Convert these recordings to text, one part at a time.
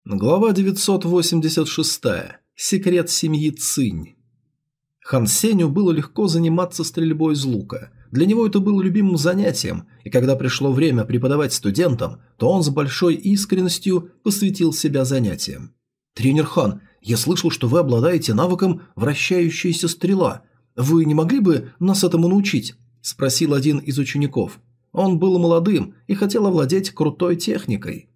Глава 986. Секрет семьи Цинь. Хан Сенью было легко заниматься стрельбой из лука. Для него это было любимым занятием, и когда пришло время преподавать студентам, то он с большой искренностью посвятил себя занятиям. «Тренер Хан, я слышал, что вы обладаете навыком вращающаяся стрела. Вы не могли бы нас этому научить?» – спросил один из учеников. Он был молодым и хотел овладеть крутой техникой.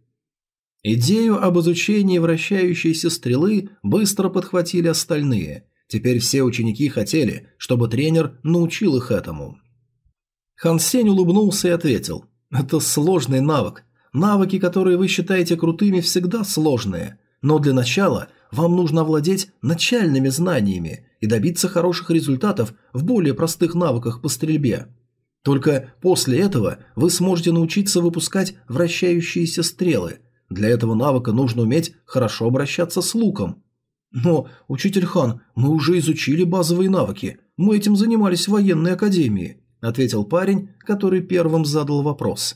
Идею об изучении вращающейся стрелы быстро подхватили остальные. Теперь все ученики хотели, чтобы тренер научил их этому. Хан Сень улыбнулся и ответил: «Это сложный навык. Навыки, которые вы считаете крутыми, всегда сложные. Но для начала вам нужно овладеть начальными знаниями и добиться хороших результатов в более простых навыках по стрельбе. Только после этого вы сможете научиться выпускать вращающиеся стрелы. Для этого навыка нужно уметь хорошо обращаться с луком». «Но, учитель Хан, мы уже изучили базовые навыки. Мы этим занимались в военной академии», – ответил парень, который первым задал вопрос.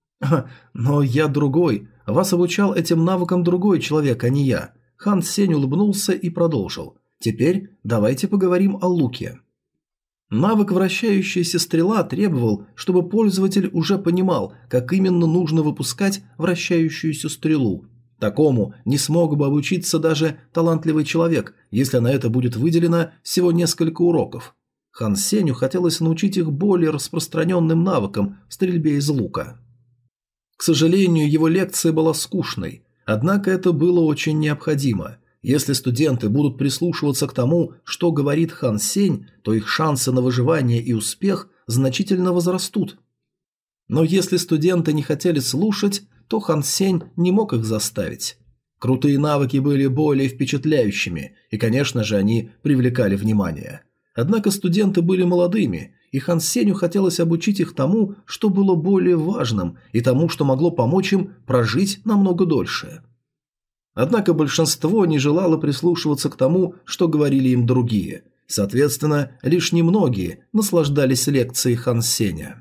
«Но я другой. Вас обучал этим навыкам другой человек, а не я». Хан Сень улыбнулся и продолжил. «Теперь давайте поговорим о луке». Навык вращающаяся стрела требовал, чтобы пользователь уже понимал, как именно нужно выпускать вращающуюся стрелу. Такому не смог бы обучиться даже талантливый человек, если на это будет выделено всего несколько уроков. Хан Сенью хотелось научить их более распространенным навыкам в стрельбе из лука. К сожалению, его лекция была скучной, однако это было очень необходимо. Если студенты будут прислушиваться к тому, что говорит Хан Сень, то их шансы на выживание и успех значительно возрастут. Но если студенты не хотели слушать, то Хан Сень не мог их заставить. Крутые навыки были более впечатляющими, и, конечно же, они привлекали внимание. Однако студенты были молодыми, и Хан Сенью хотелось обучить их тому, что было более важным, и тому, что могло помочь им прожить намного дольше. Однако большинство не желало прислушиваться к тому, что говорили им другие. Соответственно, лишь немногие наслаждались лекцией Хан Сеня.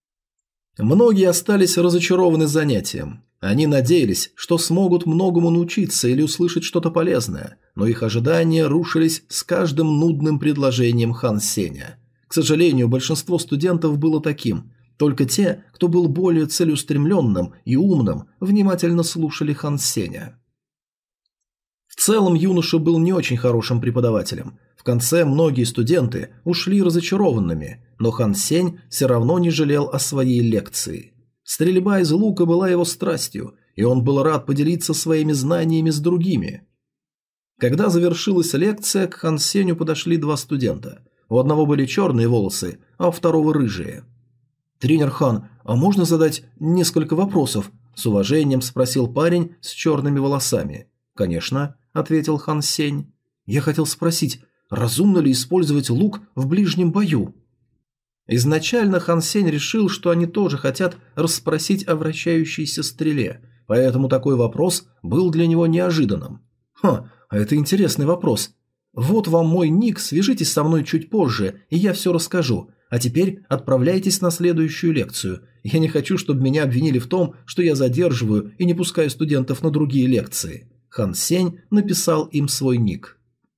Многие остались разочарованы занятием. Они надеялись, что смогут многому научиться или услышать что-то полезное, но их ожидания рушились с каждым нудным предложением Хан Сеня. К сожалению, большинство студентов было таким. Только те, кто был более целеустремленным и умным, внимательно слушали Хан Сеня. В целом юноша был не очень хорошим преподавателем. В конце многие студенты ушли разочарованными, но Хан Сень все равно не жалел о своей лекции. Стрельба из лука была его страстью, и он был рад поделиться своими знаниями с другими. Когда завершилась лекция, к Хан Сенью подошли два студента. У одного были черные волосы, а у второго рыжие. «Тренер Хан, а можно задать несколько вопросов?» – с уважением спросил парень с черными волосами. «Конечно», – ответил Хан Сень. «Я хотел спросить, разумно ли использовать лук в ближнем бою?» Изначально Хан Сень решил, что они тоже хотят расспросить о вращающейся стреле, поэтому такой вопрос был для него неожиданным. А это интересный вопрос. Вот вам мой ник, свяжитесь со мной чуть позже, и я все расскажу. А теперь отправляйтесь на следующую лекцию. Я не хочу, чтобы меня обвинили в том, что я задерживаю и не пускаю студентов на другие лекции». Хан Сень написал им свой ник.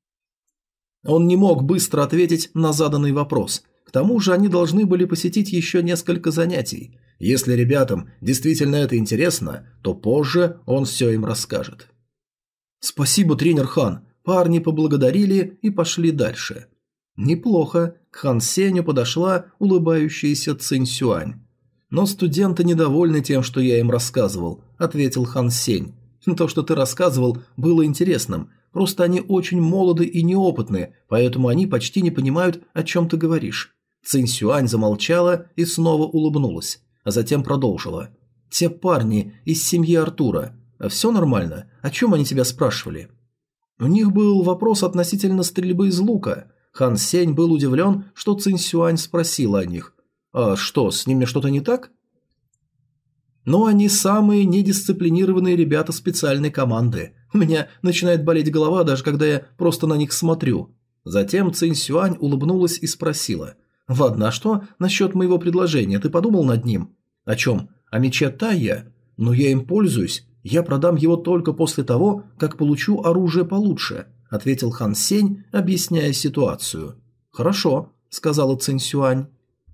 Он не мог быстро ответить на заданный вопрос. К тому же они должны были посетить еще несколько занятий. Если ребятам действительно это интересно, то позже он все им расскажет. «Спасибо, тренер Хан». Парни поблагодарили и пошли дальше. Неплохо. К Хан Сенью подошла улыбающаяся Цинь Сюань. «Но студенты недовольны тем, что я им рассказывал», – ответил Хан Сень. «То, что ты рассказывал, было интересным. Просто они очень молоды и неопытны, поэтому они почти не понимают, о чем ты говоришь». Цинь Сюань замолчала и снова улыбнулась, а затем продолжила. «Те парни из семьи Артура. Все нормально? О чем они тебя спрашивали?» У них был вопрос относительно стрельбы из лука. Хан Сень был удивлен, что Цинь Сюань спросила о них. «А что, с ними что-то не так?» «Но они самые недисциплинированные ребята специальной команды. У меня начинает болеть голова, даже когда я просто на них смотрю». Затем Цинь Сюань улыбнулась и спросила. «Ладно, а что насчет моего предложения? Ты подумал над ним?» «О чем? О мече Тайя? Но я им пользуюсь. «Я продам его только после того, как получу оружие получше», – ответил Хан Сень, объясняя ситуацию. «Хорошо», – сказала Цинь Сюань.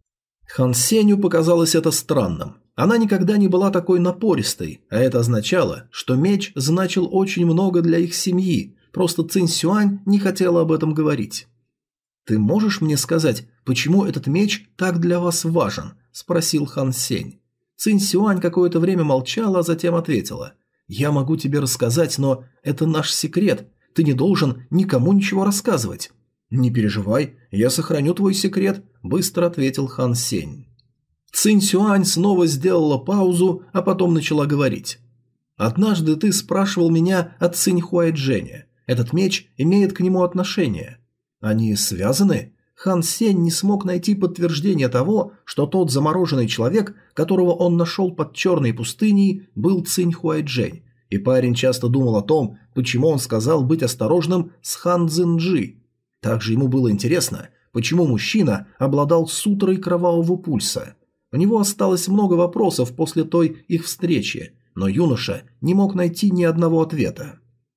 Хан Сенью показалось это странным. Она никогда не была такой напористой, а это означало, что меч значил очень много для их семьи, просто Цинь Сюань не хотела об этом говорить. «Ты можешь мне сказать, почему этот меч так для вас важен?» – спросил Хан Сень. Цинь Сюань какое-то время молчала, а затем ответила. «Я могу тебе рассказать, но это наш секрет, ты не должен никому ничего рассказывать». «Не переживай, я сохраню твой секрет», – быстро ответил Хан Сень. Цинь Сюань снова сделала паузу, а потом начала говорить. «Однажды ты спрашивал меня о Цинь Хуайджэне. Этот меч имеет к нему отношение. Они связаны?» Хан Сень не смог найти подтверждение того, что тот замороженный человек, которого он нашел под черной пустыней, был Цинь Хуайджэнь, и парень часто думал о том, почему он сказал быть осторожным с Хан Цзиньджи. Также ему было интересно, почему мужчина обладал сутрой кровавого пульса. У него осталось много вопросов после той их встречи, но юноша не мог найти ни одного ответа.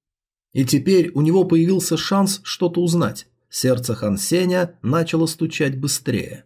И теперь у него появился шанс что-то узнать. Сердце Хан Сеня начало стучать быстрее.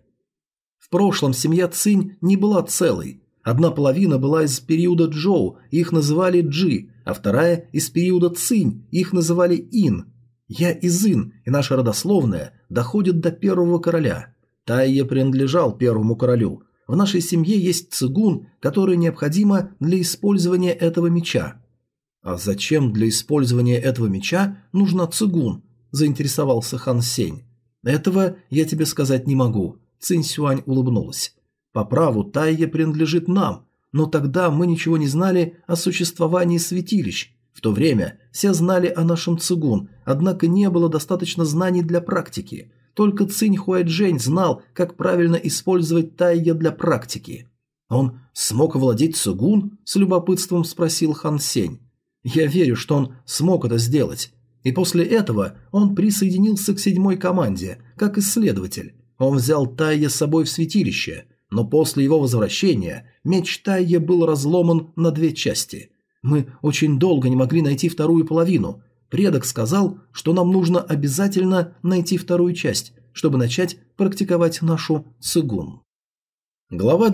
В прошлом семья Цинь не была целой. Одна половина была из периода Джоу, их называли Джи, а вторая из периода Цинь, их называли Ин. Я из Ин, и наша родословная доходит до первого короля. Тайе принадлежал первому королю. В нашей семье есть цигун, который необходимо для использования этого меча. А зачем для использования этого меча нужна цигун? Заинтересовался Хан Сень. Этого я тебе сказать не могу. Цинь Сюань улыбнулась. По праву Тайе принадлежит нам, но тогда мы ничего не знали о существовании святилищ. В то время все знали о нашем цигун, однако не было достаточно знаний для практики. Только Цинь Хуайджэнь знал, как правильно использовать Тайе для практики. «Он смог овладеть цигун?» – с любопытством спросил Хан Сень. «Я верю, что он смог это сделать». И после этого он присоединился к 7-й команде, как исследователь. Он взял Тайе с собой в святилище, но после его возвращения меч Тайе был разломан на 2 части. Мы очень долго не могли найти вторую половину. Предок сказал, что нам нужно обязательно найти вторую часть, чтобы начать практиковать нашу цигун. Глава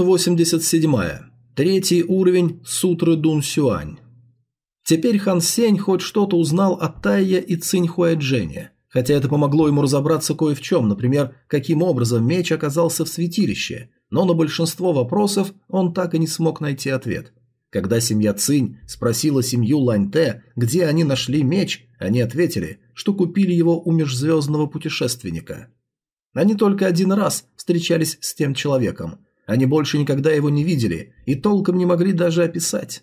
987. 3-й уровень Сутры Дун Сюань. Теперь Хан Сень хоть что-то узнал о Тайе и Цинь Хуайджэне, хотя это помогло ему разобраться кое в чем, например, каким образом меч оказался в святилище, но на большинство вопросов он так и не смог найти ответ. Когда семья Цинь спросила семью Ланьте, где они нашли меч, они ответили, что купили его у межзвездного путешественника. Они только один раз встречались с тем человеком, они больше никогда его не видели и толком не могли даже описать.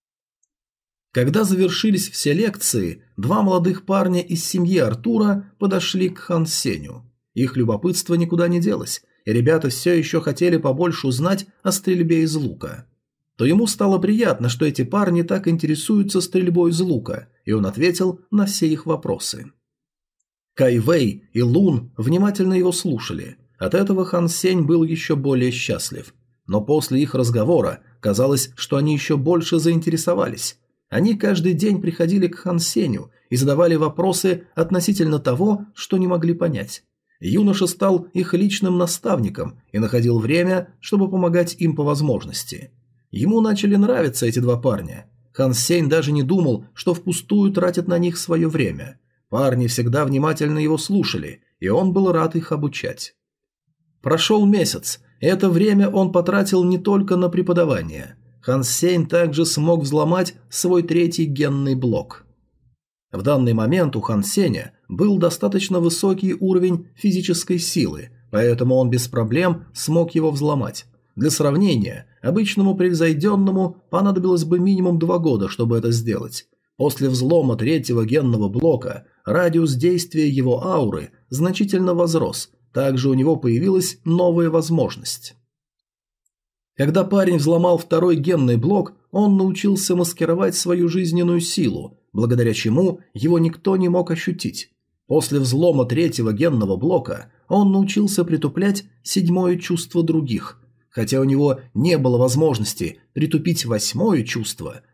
Когда завершились все лекции, 2 молодых парня из семьи Артура подошли к Хан Сеню. Их любопытство никуда не делось, и ребята все еще хотели побольше узнать о стрельбе из лука. То ему стало приятно, что эти парни так интересуются стрельбой из лука, и он ответил на все их вопросы. Кай Вэй и Лун внимательно его слушали. От этого Хан Сень был еще более счастлив. Но после их разговора казалось, что они еще больше заинтересовались. Они каждый день приходили к Хан Сеню и задавали вопросы относительно того, что не могли понять. Юноша стал их личным наставником и находил время, чтобы помогать им по возможности. Ему начали нравиться эти 2 парня. Хан Сень даже не думал, что впустую тратит на них свое время. Парни всегда внимательно его слушали, и он был рад их обучать. Прошел месяц, и это время он потратил не только на преподавание. Хан Сень также смог взломать свой 3-й генный блок. В данный момент у Хан Сеня был достаточно высокий уровень физической силы, поэтому он без проблем смог его взломать. Для сравнения, обычному превзойденному понадобилось бы минимум 2 года, чтобы это сделать. После взлома 3-го генного блока радиус действия его ауры значительно возрос, также у него появилась новая возможность. Когда парень взломал 2-й генный блок, он научился маскировать свою жизненную силу, благодаря чему его никто не мог ощутить. После взлома 3-го генного блока он научился притуплять 7-е чувство других. Хотя у него не было возможности притупить 8-е чувство,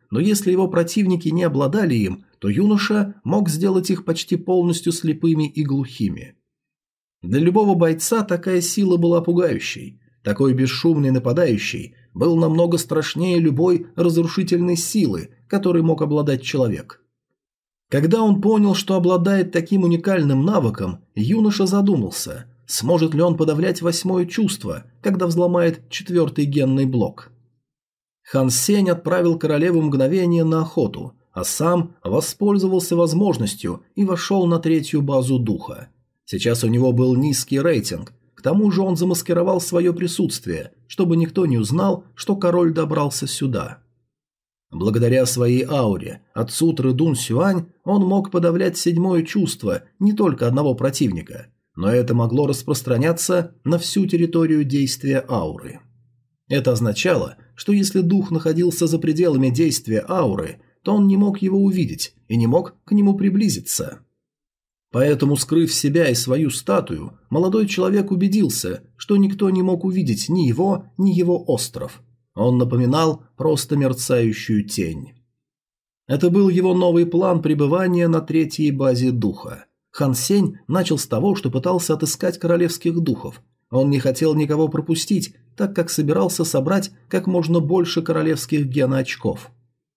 но если его противники не обладали им, то юноша мог сделать их почти полностью слепыми и глухими. Для любого бойца такая сила была пугающей. Такой бесшумный нападающий был намного страшнее любой разрушительной силы, которой мог обладать человек. Когда он понял, что обладает таким уникальным навыком, юноша задумался, сможет ли он подавлять 8-е чувство, когда взломает 4-й генный блок. Хан Сень отправил королеву мгновение на охоту, а сам воспользовался возможностью и вошел на 3-ю базу духа. Сейчас у него был низкий рейтинг, к тому же он замаскировал свое присутствие, чтобы никто не узнал, что король добрался сюда. Благодаря своей ауре от сутры Дун Сюань он мог подавлять 7-е чувство не только одного противника, но это могло распространяться на всю территорию действия ауры. Это означало, что если дух находился за пределами действия ауры, то он не мог его увидеть и не мог к нему приблизиться. Поэтому, скрыв себя и свою статую, молодой человек убедился, что никто не мог увидеть ни его, ни его остров. Он напоминал просто мерцающую тень. Это был его новый план пребывания на 3-й базе духа. Хан Сень начал с того, что пытался отыскать королевских духов. Он не хотел никого пропустить, так как собирался собрать как можно больше королевских геноочков.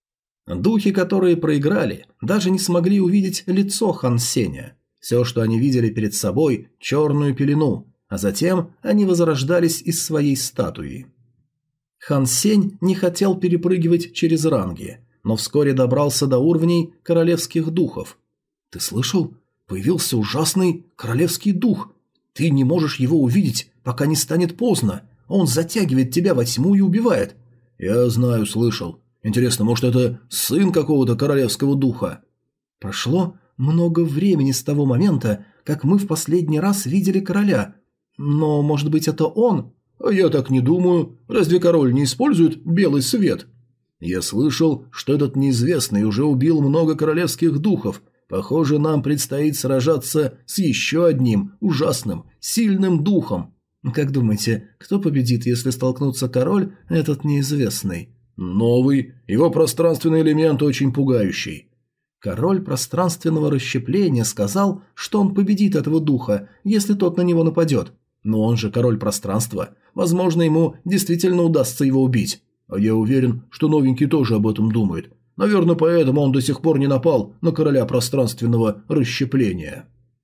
Духи, которые проиграли, даже не смогли увидеть лицо Хан Сеня. Все, что они видели перед собой – черную пелену, а затем они возрождались из своей статуи. Хан Сень не хотел перепрыгивать через ранги, но вскоре добрался до уровней королевских духов. «Ты слышал? Появился ужасный королевский дух. Ты не можешь его увидеть, пока не станет поздно. Он затягивает тебя во тьму и убивает». «Я знаю, слышал. Интересно, может, это сын какого-то королевского духа?» «Прошло много времени с того момента, как мы в последний раз видели короля. Но, может быть, это он?» «А я так не думаю. Разве король не использует белый свет?» «Я слышал, что этот неизвестный уже убил много королевских духов. Похоже, нам предстоит сражаться с еще одним ужасным, сильным духом». «Как думаете, кто победит, если столкнутся король, этот неизвестный?» «Новый. Его пространственный элемент очень пугающий». Король пространственного расщепления сказал, что он победит этого духа, если тот на него нападет. Но он же король пространства. Возможно, ему действительно удастся его убить. А я уверен, что новенький тоже об этом думает. Наверное, поэтому он до сих пор не напал на короля пространственного расщепления.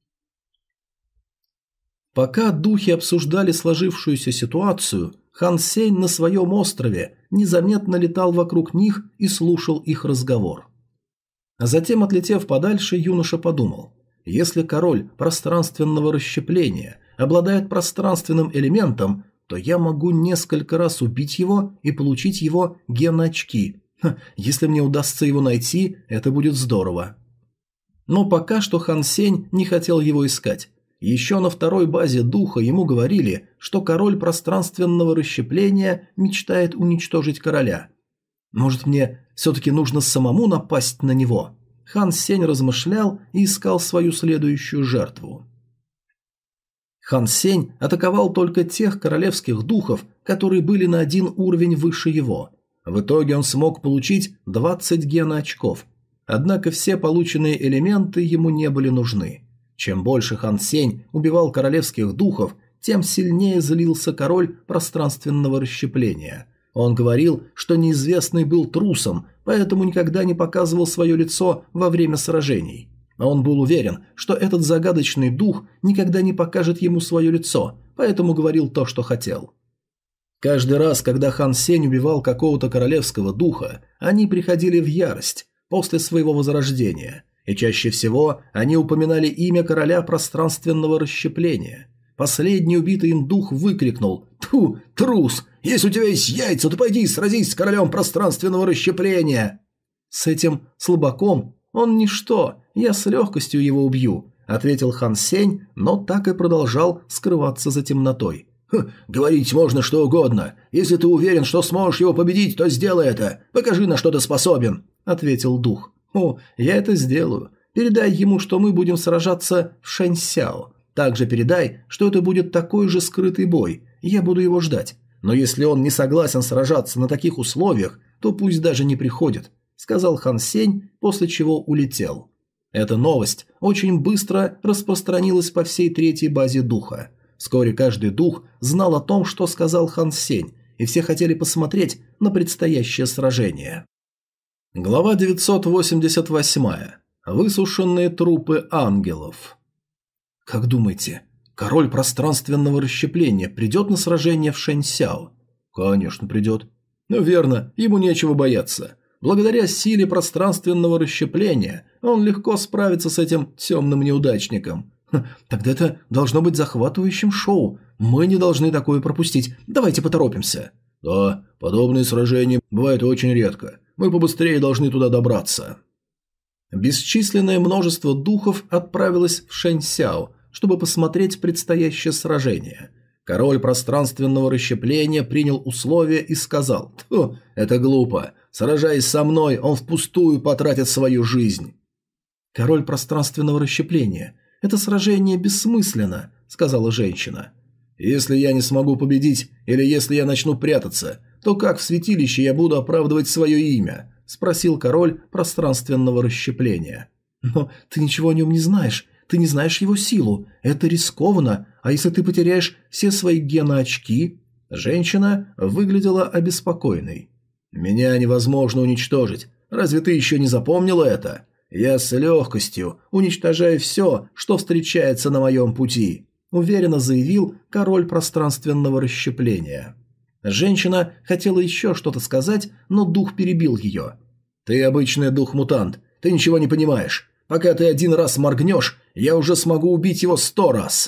Пока духи обсуждали сложившуюся ситуацию, Хан Сень на своем острове незаметно летал вокруг них и слушал их разговор. А затем, отлетев подальше, юноша подумал, если король пространственного расщепления обладает пространственным элементом, то я могу несколько раз убить его и получить его геноочки. Если мне удастся его найти, это будет здорово. Но пока что Хан Сень не хотел его искать. Еще на 2-й базе духа ему говорили, что король пространственного расщепления мечтает уничтожить короля. Может, мне все-таки нужно самому напасть на него? Хан Сень размышлял и искал свою следующую жертву. Хан Сень атаковал только тех королевских духов, которые были на 1 уровень выше его. В итоге он смог получить 20 геноочков. Однако все полученные элементы ему не были нужны. Чем больше Хан Сень убивал королевских духов, тем сильнее злился король пространственного расщепления. Он говорил, что неизвестный был трусом, поэтому никогда не показывал свое лицо во время сражений. А он был уверен, что этот загадочный дух никогда не покажет ему свое лицо, поэтому говорил то, что хотел. Каждый раз, когда Хан Сень убивал какого-то королевского духа, они приходили в ярость после своего возрождения, и чаще всего они упоминали имя короля пространственного расщепления. Последний убитый им дух выкрикнул: «Тьфу, трус! Если у тебя есть яйца, то пойди сразись с королем пространственного расщепления!» «С этим слабаком он ничто, я с легкостью его убью», — ответил Хан Сень, но так и продолжал скрываться за темнотой. «Говорить можно что угодно. Если ты уверен, что сможешь его победить, то сделай это. Покажи, на что ты способен», — ответил дух. «О, я это сделаю. Передай ему, что мы будем сражаться в Шэньсяо. Также передай, что это будет такой же скрытый бой. Я буду его ждать. Но если он не согласен сражаться на таких условиях, то пусть даже не приходит. – сказал Хан Сень, после чего улетел. Эта новость очень быстро распространилась по всей третьей базе духа. Вскоре каждый дух знал о том, что сказал Хан Сень, и все хотели посмотреть на предстоящее сражение. Глава 988. Высушенные трупы ангелов. Как думаете, король пространственного расщепления придет на сражение в Шэньсяо? Конечно, придет. Ну верно, ему нечего бояться. Благодаря силе пространственного расщепления он легко справится с этим темным неудачником. Тогда это должно быть захватывающим шоу. Мы не должны такое пропустить. Давайте поторопимся. Да, подобные сражения бывают очень редко. Мы побыстрее должны туда добраться. Бесчисленное множество духов отправилось в Шэньсяо, чтобы посмотреть предстоящее сражение. Король пространственного расщепления принял условия и сказал: «Тьфу, это глупо. Сражаясь со мной, он впустую потратит свою жизнь». «Король пространственного расщепления, это сражение бессмысленно», — сказала женщина. «Если я не смогу победить, или если я начну прятаться, то как в святилище я буду оправдывать свое имя?» – спросил король пространственного расщепления. «Но ты ничего о нем не знаешь. Ты не знаешь его силу. Это рискованно. А если ты потеряешь все свои геноочки?» Женщина выглядела обеспокоенной. «Меня невозможно уничтожить. Разве ты еще не запомнила это? Я с легкостью уничтожаю все, что встречается на моем пути», – уверенно заявил король пространственного расщепления. Женщина хотела еще что-то сказать, но дух перебил ее. «Ты обычный дух-мутант. Ты ничего не понимаешь. Пока ты один раз моргнешь, я уже смогу убить его 100 раз».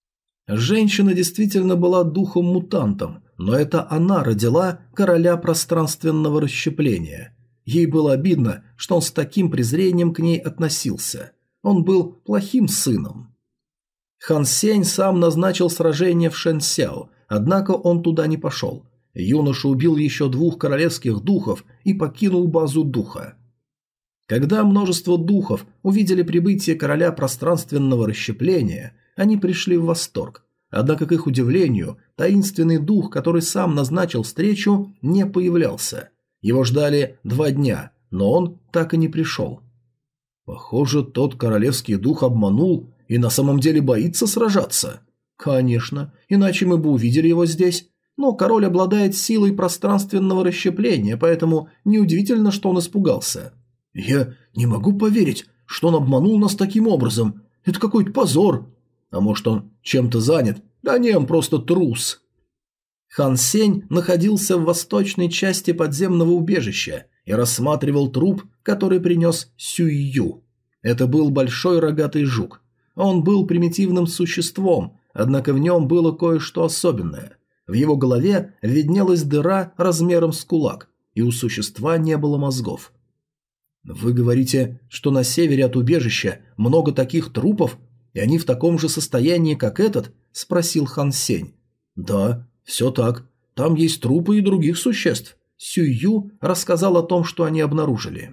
Женщина действительно была духом-мутантом, но это она родила короля пространственного расщепления. Ей было обидно, что он с таким презрением к ней относился. Он был плохим сыном. Хан Сень сам назначил сражение в Шэньсяо, однако он туда не пошел. Юноша убил еще 2 королевских духов и покинул базу духа. Когда множество духов увидели прибытие короля пространственного расщепления, они пришли в восторг. Однако, к их удивлению, таинственный дух, который сам назначил встречу, не появлялся. Его ждали 2 дня, но он так и не пришел. Похоже, тот королевский дух обманул и на самом деле боится сражаться. Конечно, иначе мы бы увидели его здесь. Но король обладает силой пространственного расщепления, поэтому неудивительно, что он испугался. Я не могу поверить, что он обманул нас таким образом. Это какой-то позор. А может, он чем-то занят? Да не, он просто трус. Хан Сень находился в восточной части подземного убежища и рассматривал труп, который принес Сюйю. Это был большой рогатый жук. Он был примитивным существом, однако в нем было кое-что особенное. В его голове виднелась дыра размером с кулак, и у существа не было мозгов. «Вы говорите, что на севере от убежища много таких трупов, и они в таком же состоянии, как этот?» – спросил Хан Сень. «Да, все так. Там есть трупы и других существ». Сюю рассказал о том, что они обнаружили.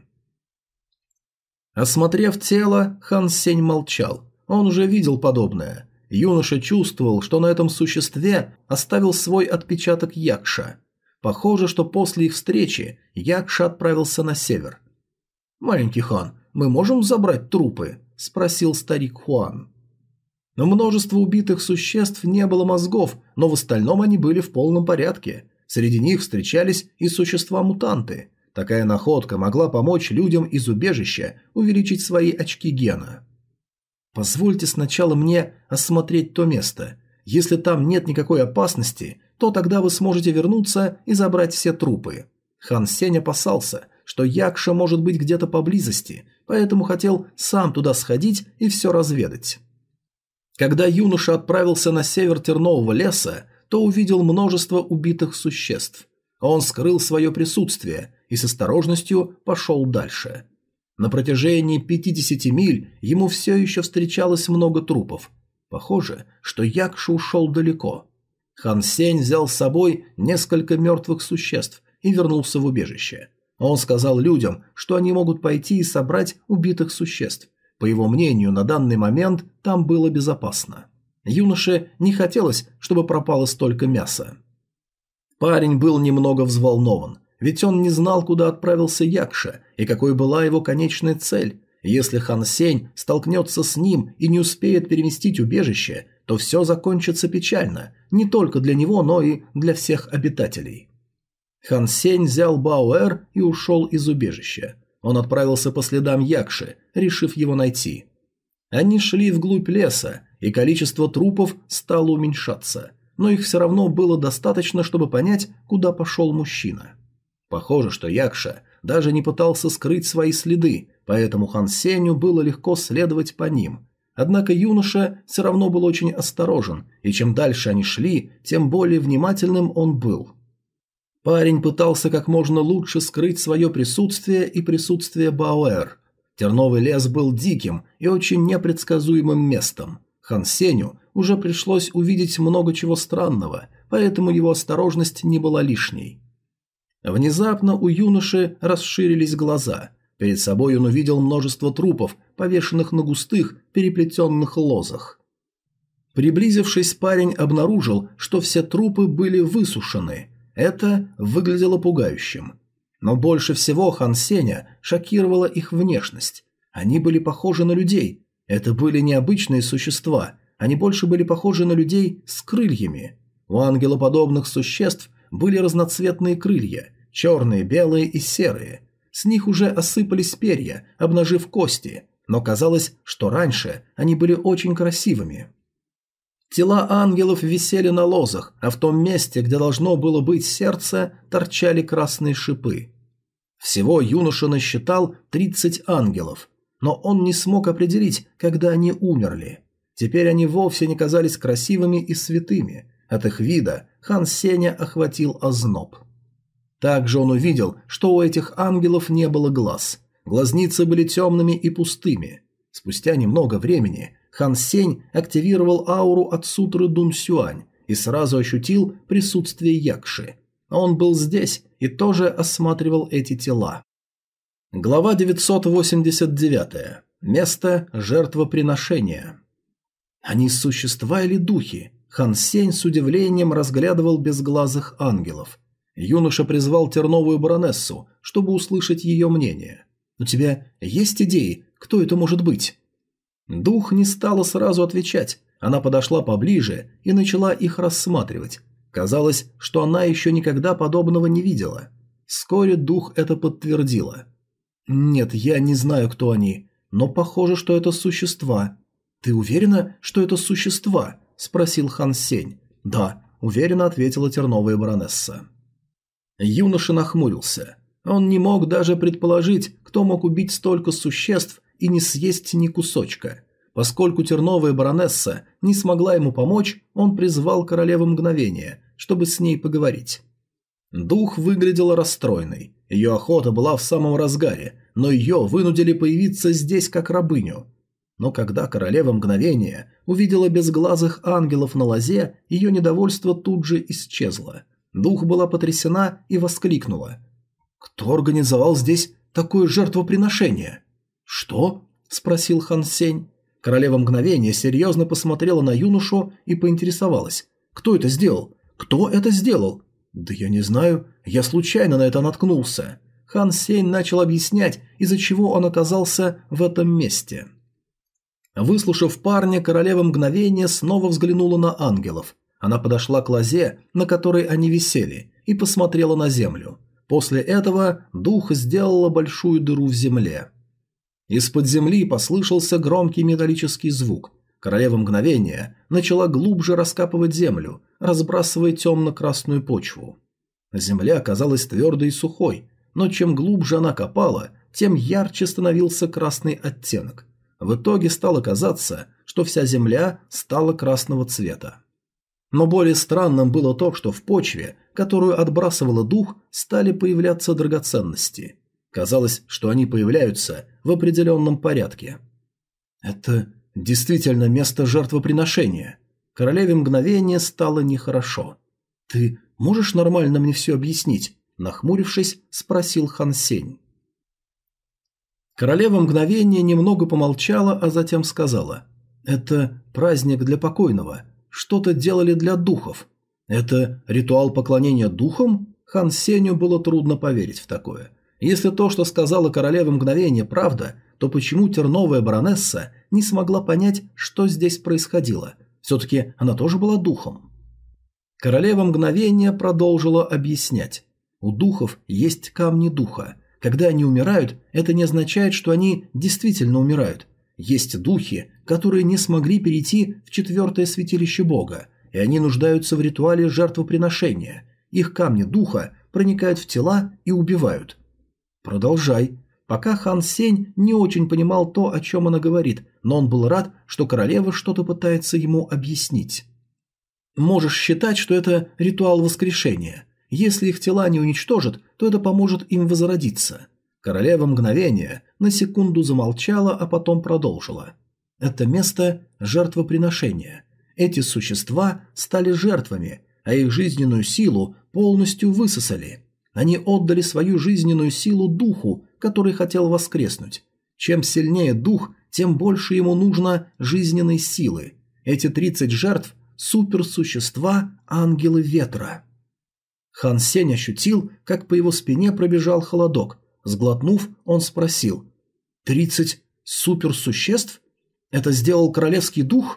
Осмотрев тело, Хан Сень молчал. Он уже видел подобное. Юноша чувствовал, что на этом существе оставил свой отпечаток Якша. Похоже, что после их встречи Якша отправился на север. «Маленький хан, мы можем забрать трупы?» – спросил старик Хуан. Но множество убитых существ не было мозгов, но в остальном они были в полном порядке. Среди них встречались и существа-мутанты. Такая находка могла помочь людям из убежища увеличить свои очки гена. «Позвольте сначала мне осмотреть то место. Если там нет никакой опасности, то тогда вы сможете вернуться и забрать все трупы». Хан Сень опасался, что Якша может быть где-то поблизости, поэтому хотел сам туда сходить и все разведать. Когда юноша отправился на север тернового леса, то увидел множество убитых существ. Он скрыл свое присутствие и с осторожностью пошел дальше. На протяжении 50 миль ему все еще встречалось много трупов. Похоже, что Якша ушел далеко. Хан Сень взял с собой несколько мертвых существ и вернулся в убежище. Он сказал людям, что они могут пойти и собрать убитых существ. По его мнению, на данный момент там было безопасно. Юноше не хотелось, чтобы пропало столько мяса. Парень был немного взволнован. ведь он не знал, куда отправился Якша и какой была его конечная цель. Если Хан Сень столкнется с ним и не успеет переместить убежище, то все закончится печально, не только для него, но и для всех обитателей. Хан Сень взял Баоэр и ушел из убежища. Он отправился по следам Якши, решив его найти. Они шли вглубь леса, и количество трупов стало уменьшаться, но их все равно было достаточно, чтобы понять, куда пошел мужчина. Похоже, что Якша даже не пытался скрыть свои следы, поэтому Хан Сенью было легко следовать по ним. Однако юноша все равно был очень осторожен, и чем дальше они шли, тем более внимательным он был. Парень пытался как можно лучше скрыть свое присутствие и присутствие Баоэр. Терновый лес был диким и очень непредсказуемым местом. Хан Сенью уже пришлось увидеть много чего странного, поэтому его осторожность не была лишней. Внезапно у юноши расширились глаза. Перед собой он увидел множество трупов, повешенных на густых, переплетенных лозах. Приблизившись, парень обнаружил, что все трупы были высушены. Это выглядело пугающим. Но больше всего Хан Сеня шокировала их внешность. Они были похожи на людей. Это были необычные существа. Они больше были похожи на людей с крыльями. У ангелоподобных существ были разноцветные крылья – черные, белые и серые. С них уже осыпались перья, обнажив кости, но казалось, что раньше они были очень красивыми. Тела ангелов висели на лозах, а в том месте, где должно было быть сердце, торчали красные шипы. Всего юноша насчитал 30 ангелов, но он не смог определить, когда они умерли. Теперь они вовсе не казались красивыми и святыми. От их вида Хан Сеня охватил озноб. Также он увидел, что у этих ангелов не было глаз. Глазницы были темными и пустыми. Спустя немного времени Хан Сень активировал ауру от сутры Дун Сюань и сразу ощутил присутствие Якши. Он был здесь и тоже осматривал эти тела. Глава 989. Место жертвоприношения. Они существа или духи? Хан Сень с удивлением разглядывал безглазых ангелов. Юноша призвал терновую баронессу, чтобы услышать ее мнение. «У тебя есть идеи, кто это может быть?» Дух не стала сразу отвечать. Она подошла поближе и начала их рассматривать. Казалось, что она еще никогда подобного не видела. Вскоре дух это подтвердила. «Нет, я не знаю, кто они, но похоже, что это существа». «Ты уверена, что это существа?» – спросил Хан Сень. «Да», – уверенно ответила терновая баронесса. Юноша нахмурился. Он не мог даже предположить, кто мог убить столько существ и не съесть ни кусочка. Поскольку терновая баронесса не смогла ему помочь, он призвал королеву мгновения, чтобы с ней поговорить. Дух выглядела расстроенной. Ее охота была в самом разгаре, но ее вынудили появиться здесь как рабыню. Но когда королева мгновения увидела безглазых ангелов на лозе, ее недовольство тут же исчезло. Дух была потрясена и воскликнула. «Кто организовал здесь такое жертвоприношение?» «Что?» – спросил Хан Сень. Королева мгновения серьезно посмотрела на юношу и поинтересовалась. «Кто это сделал? Кто это сделал?» «Да я не знаю, я случайно на это наткнулся». Хан Сень начал объяснять, из-за чего он оказался в этом месте. Выслушав парня, королева мгновения снова взглянула на ангелов. Она подошла к лозе, на которой они висели, и посмотрела на землю. После этого дух сделала большую дыру в земле. Из-под земли послышался громкий металлический звук. Королева мгновения начала глубже раскапывать землю, разбрасывая темно-красную почву. Земля оказалась твердой и сухой, но чем глубже она копала, тем ярче становился красный оттенок. В итоге стало казаться, что вся земля стала красного цвета. Но более странным было то, что в почве, которую отбрасывала дух, стали появляться драгоценности. Казалось, что они появляются в определенном порядке. Это действительно место жертвоприношения. Королеве мгновения стало нехорошо. «Ты можешь нормально мне все объяснить?» – нахмурившись, спросил Хан Сень. Королева мгновения немного помолчала, а затем сказала: «Это праздник для покойного. Что-то делали для духов. Это ритуал поклонения духам?» Хан Сенью было трудно поверить в такое. Если то, что сказала королева мгновения, правда, то почему терновая баронесса не смогла понять, что здесь происходило? Все-таки она тоже была духом. Королева мгновения продолжила объяснять. У духов есть камни духа. Когда они умирают, это не означает, что они действительно умирают. Есть духи, которые не смогли перейти в четвертое святилище Бога, и они нуждаются в ритуале жертвоприношения. Их камни духа проникают в тела и убивают. Продолжай. Пока Хан Сень не очень понимал то, о чем она говорит, но он был рад, что королева что-то пытается ему объяснить. Можешь считать, что это ритуал воскрешения. Если их тела не уничтожат, то это поможет им возродиться. Королева мгновения на секунду замолчала, а потом продолжила. Это место жертвоприношения. Эти существа стали жертвами, а их жизненную силу полностью высосали. Они отдали свою жизненную силу духу, который хотел воскреснуть. Чем сильнее дух, тем больше ему нужно жизненной силы. Эти 30 жертв – суперсущества ангелы ветра. Хан Сень ощутил, как по его спине пробежал холодок. Сглотнув, он спросил: 30 суперсуществ? Это сделал королевский дух?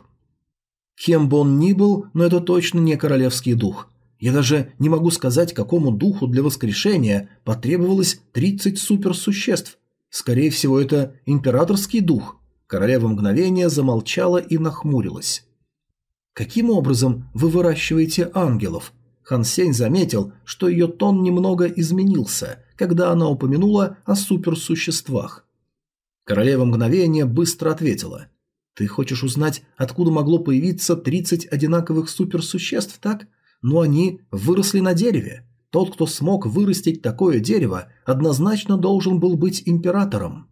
Кем бы он ни был, но это точно не королевский дух. Я даже не могу сказать, какому духу для воскрешения потребовалось 30 суперсуществ. Скорее всего, это императорский дух. Королева мгновения замолчала и нахмурилась. Каким образом вы выращиваете ангелов? Хан Сень заметил, что ее тон немного изменился, когда она упомянула о суперсуществах. Королева мгновения быстро ответила. Ты хочешь узнать, откуда могло появиться 30 одинаковых суперсуществ, так? Но они выросли на дереве. Тот, кто смог вырастить такое дерево, однозначно должен был быть императором.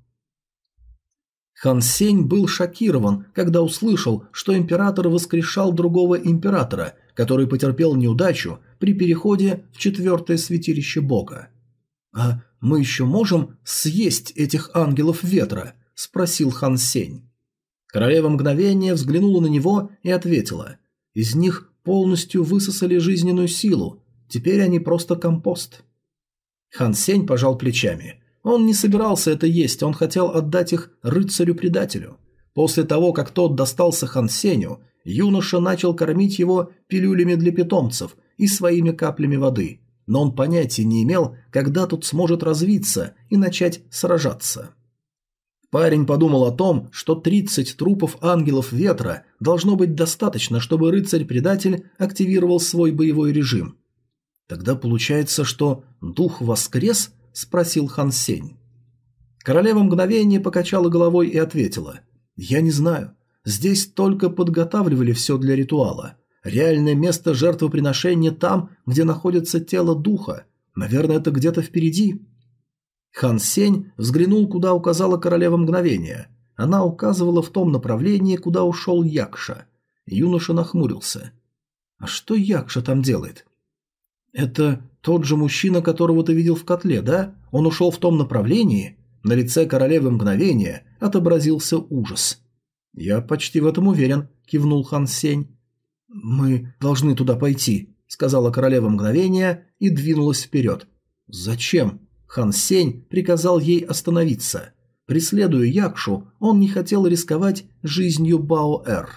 Хан Сень был шокирован, когда услышал, что император воскрешал другого императора, который потерпел неудачу при переходе в четвертое святилище Бога. «А мы еще можем съесть этих ангелов ветра?» – спросил Хан Сень. Королева мгновения взглянула на него и ответила. «Из них полностью высосали жизненную силу, теперь они просто компост». Хан Сень пожал плечами. Он не собирался это есть, он хотел отдать их рыцарю-предателю. После того, как тот достался Хан Сенью, юноша начал кормить его пилюлями для питомцев и своими каплями воды, но он понятия не имел, когда тот сможет развиться и начать сражаться. Парень подумал о том, что 30 трупов ангелов ветра должно быть достаточно, чтобы рыцарь-предатель активировал свой боевой режим. Тогда получается, что дух воскрес? – спросил Хан Сень. Королева мгновения покачала головой и ответила. «Я не знаю. Здесь только подготавливали все для ритуала. Реальное место жертвоприношения там, где находится тело духа. Наверное, это где-то впереди». Хан Сень взглянул, куда указала королева мгновения. Она указывала в том направлении, куда ушел Якша. Юноша нахмурился. «А что Якша там делает?» «Это тот же мужчина, которого ты видел в котле, да? Он ушел в том направлении?» На лице королевы мгновения отобразился ужас. «Я почти в этом уверен», – кивнул Хан Сень. «Мы должны туда пойти», – сказала королева мгновения и двинулась вперед. «Зачем?» Хан Сень приказал ей остановиться. Преследуя Якшу, он не хотел рисковать жизнью Бао-Эр.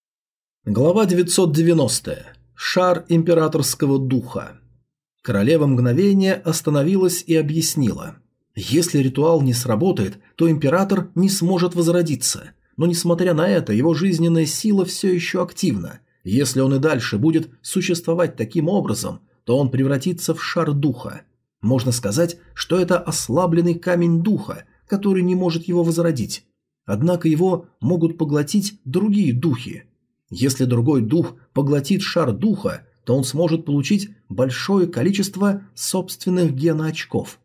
Глава 990. Шар императорского духа. Королева мгновения остановилась и объяснила. Если ритуал не сработает, то император не сможет возродиться. Но несмотря на это, его жизненная сила все еще активна. Если он и дальше будет существовать таким образом, то он превратится в шар духа. Можно сказать, что это ослабленный камень духа, который не может его возродить. Однако его могут поглотить другие духи. Если другой дух поглотит шар духа, то он сможет получить большое количество собственных геноочков.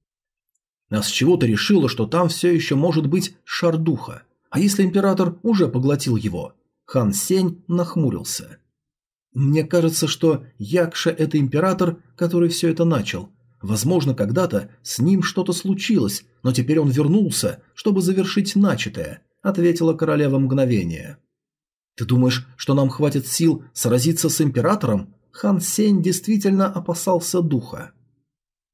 А с чего ты решила, что там все еще может быть шар духа? А если император уже поглотил его? Хан Сень нахмурился. Мне кажется, что Якша – это император, который все это начал. Возможно, когда-то с ним что-то случилось, но теперь он вернулся, чтобы завершить начатое, ответила королева мгновения. Ты думаешь, что нам хватит сил сразиться с императором? Хан Сень действительно опасался духа.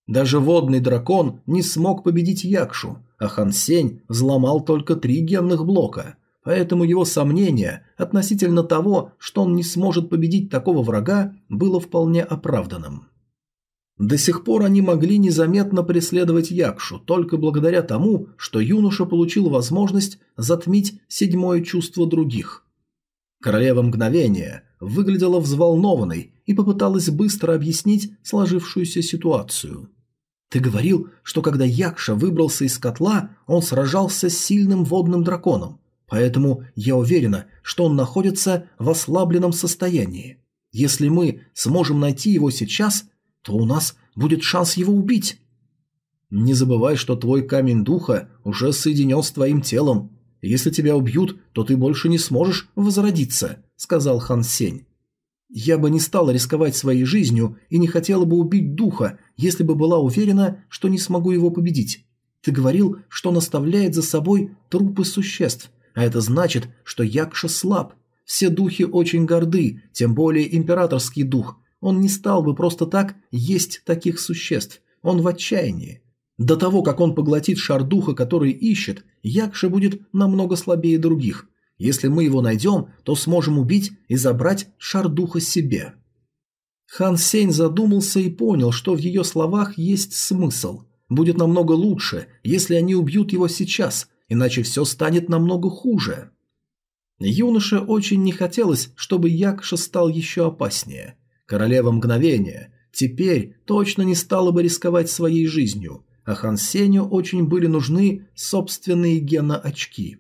Даже водный дракон не смог победить Якшу, а Хан Сень взломал только 3 генных блока. Поэтому его сомнение относительно того, что он не сможет победить такого врага, было вполне оправданным. До сих пор они могли незаметно преследовать Якшу только благодаря тому, что юноша получил возможность затмить 7-е чувство других. Королева мгновения выглядела взволнованной и попыталась быстро объяснить сложившуюся ситуацию. «Ты говорил, что когда Якша выбрался из котла, он сражался с сильным водным драконом, поэтому я уверена, что он находится в ослабленном состоянии. Если мы сможем найти его сейчас, то у нас будет шанс его убить». «Не забывай, что твой камень духа уже соединен с твоим телом. Если тебя убьют, то ты больше не сможешь возродиться», — сказал Хан Сень. «Я бы не стала рисковать своей жизнью и не хотела бы убить духа, если бы была уверена, что не смогу его победить. Ты говорил, что он оставляет за собой трупы существ, а это значит, что Якша слаб. Все духи очень горды, тем более императорский дух. Он не стал бы просто так есть таких существ. Он в отчаянии. До того, как он поглотит шар духа, который ищет, Якша будет намного слабее других. Если мы его найдем, то сможем убить и забрать шар духа себе». Хан Сень задумался и понял, что в ее словах есть смысл. Будет намного лучше, если они убьют его сейчас, иначе все станет намного хуже. Юноше очень не хотелось, чтобы Якша стал еще опаснее. Королева мгновения теперь точно не стала бы рисковать своей жизнью, а Хан Сенью очень были нужны собственные геноочки.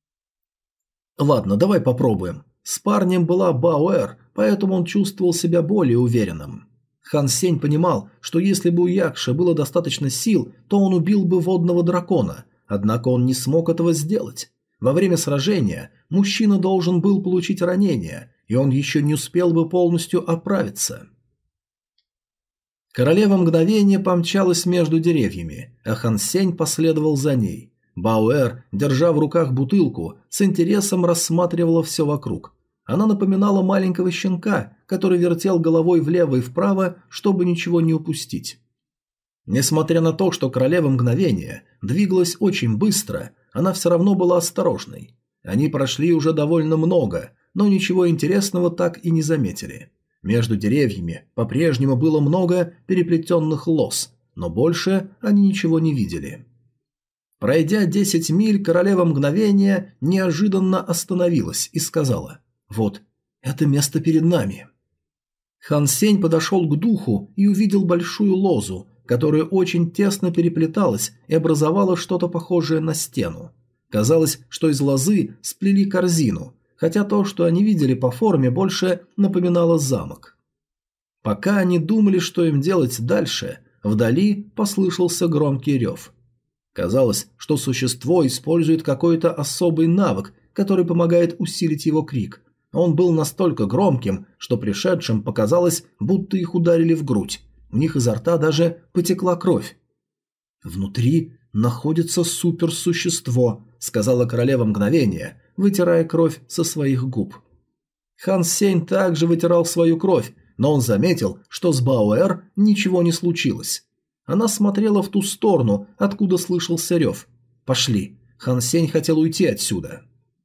«Ладно, давай попробуем». С парнем была Баоэр, поэтому он чувствовал себя более уверенным. Хан Сень понимал, что если бы у Якши было достаточно сил, то он убил бы водного дракона, однако он не смог этого сделать. Во время сражения мужчина должен был получить ранение, и он еще не успел бы полностью оправиться. Королева мгновения помчалась между деревьями, а Хан Сень последовал за ней. Баоэр, держа в руках бутылку, с интересом рассматривала все вокруг. Она напоминала маленького щенка, который вертел головой влево и вправо, чтобы ничего не упустить. Несмотря на то, что королева мгновения двигалась очень быстро, она все равно была осторожной. Они прошли уже довольно много, но ничего интересного так и не заметили. Между деревьями по-прежнему было много переплетенных лоз, но больше они ничего не видели. Пройдя 10 миль, королева мгновения неожиданно остановилась и сказала: «Вот, это место перед нами». Хан Сень подошел к духу и увидел большую лозу, которая очень тесно переплеталась и образовала что-то похожее на стену. Казалось, что из лозы сплели корзину, хотя то, что они видели по форме, больше напоминало замок. Пока они думали, что им делать дальше, вдали послышался громкий рев. Казалось, что существо использует какой-то особый навык, который помогает усилить его крик. Он был настолько громким, что пришедшим показалось, будто их ударили в грудь. У них изо рта даже потекла кровь. «Внутри находится суперсущество», — сказала королева мгновения, вытирая кровь со своих губ. Хан Сень также вытирал свою кровь, но он заметил, что с Баоэр ничего не случилось. Она смотрела в ту сторону, откуда слышался рев. «Пошли». Хан Сень хотел уйти отсюда.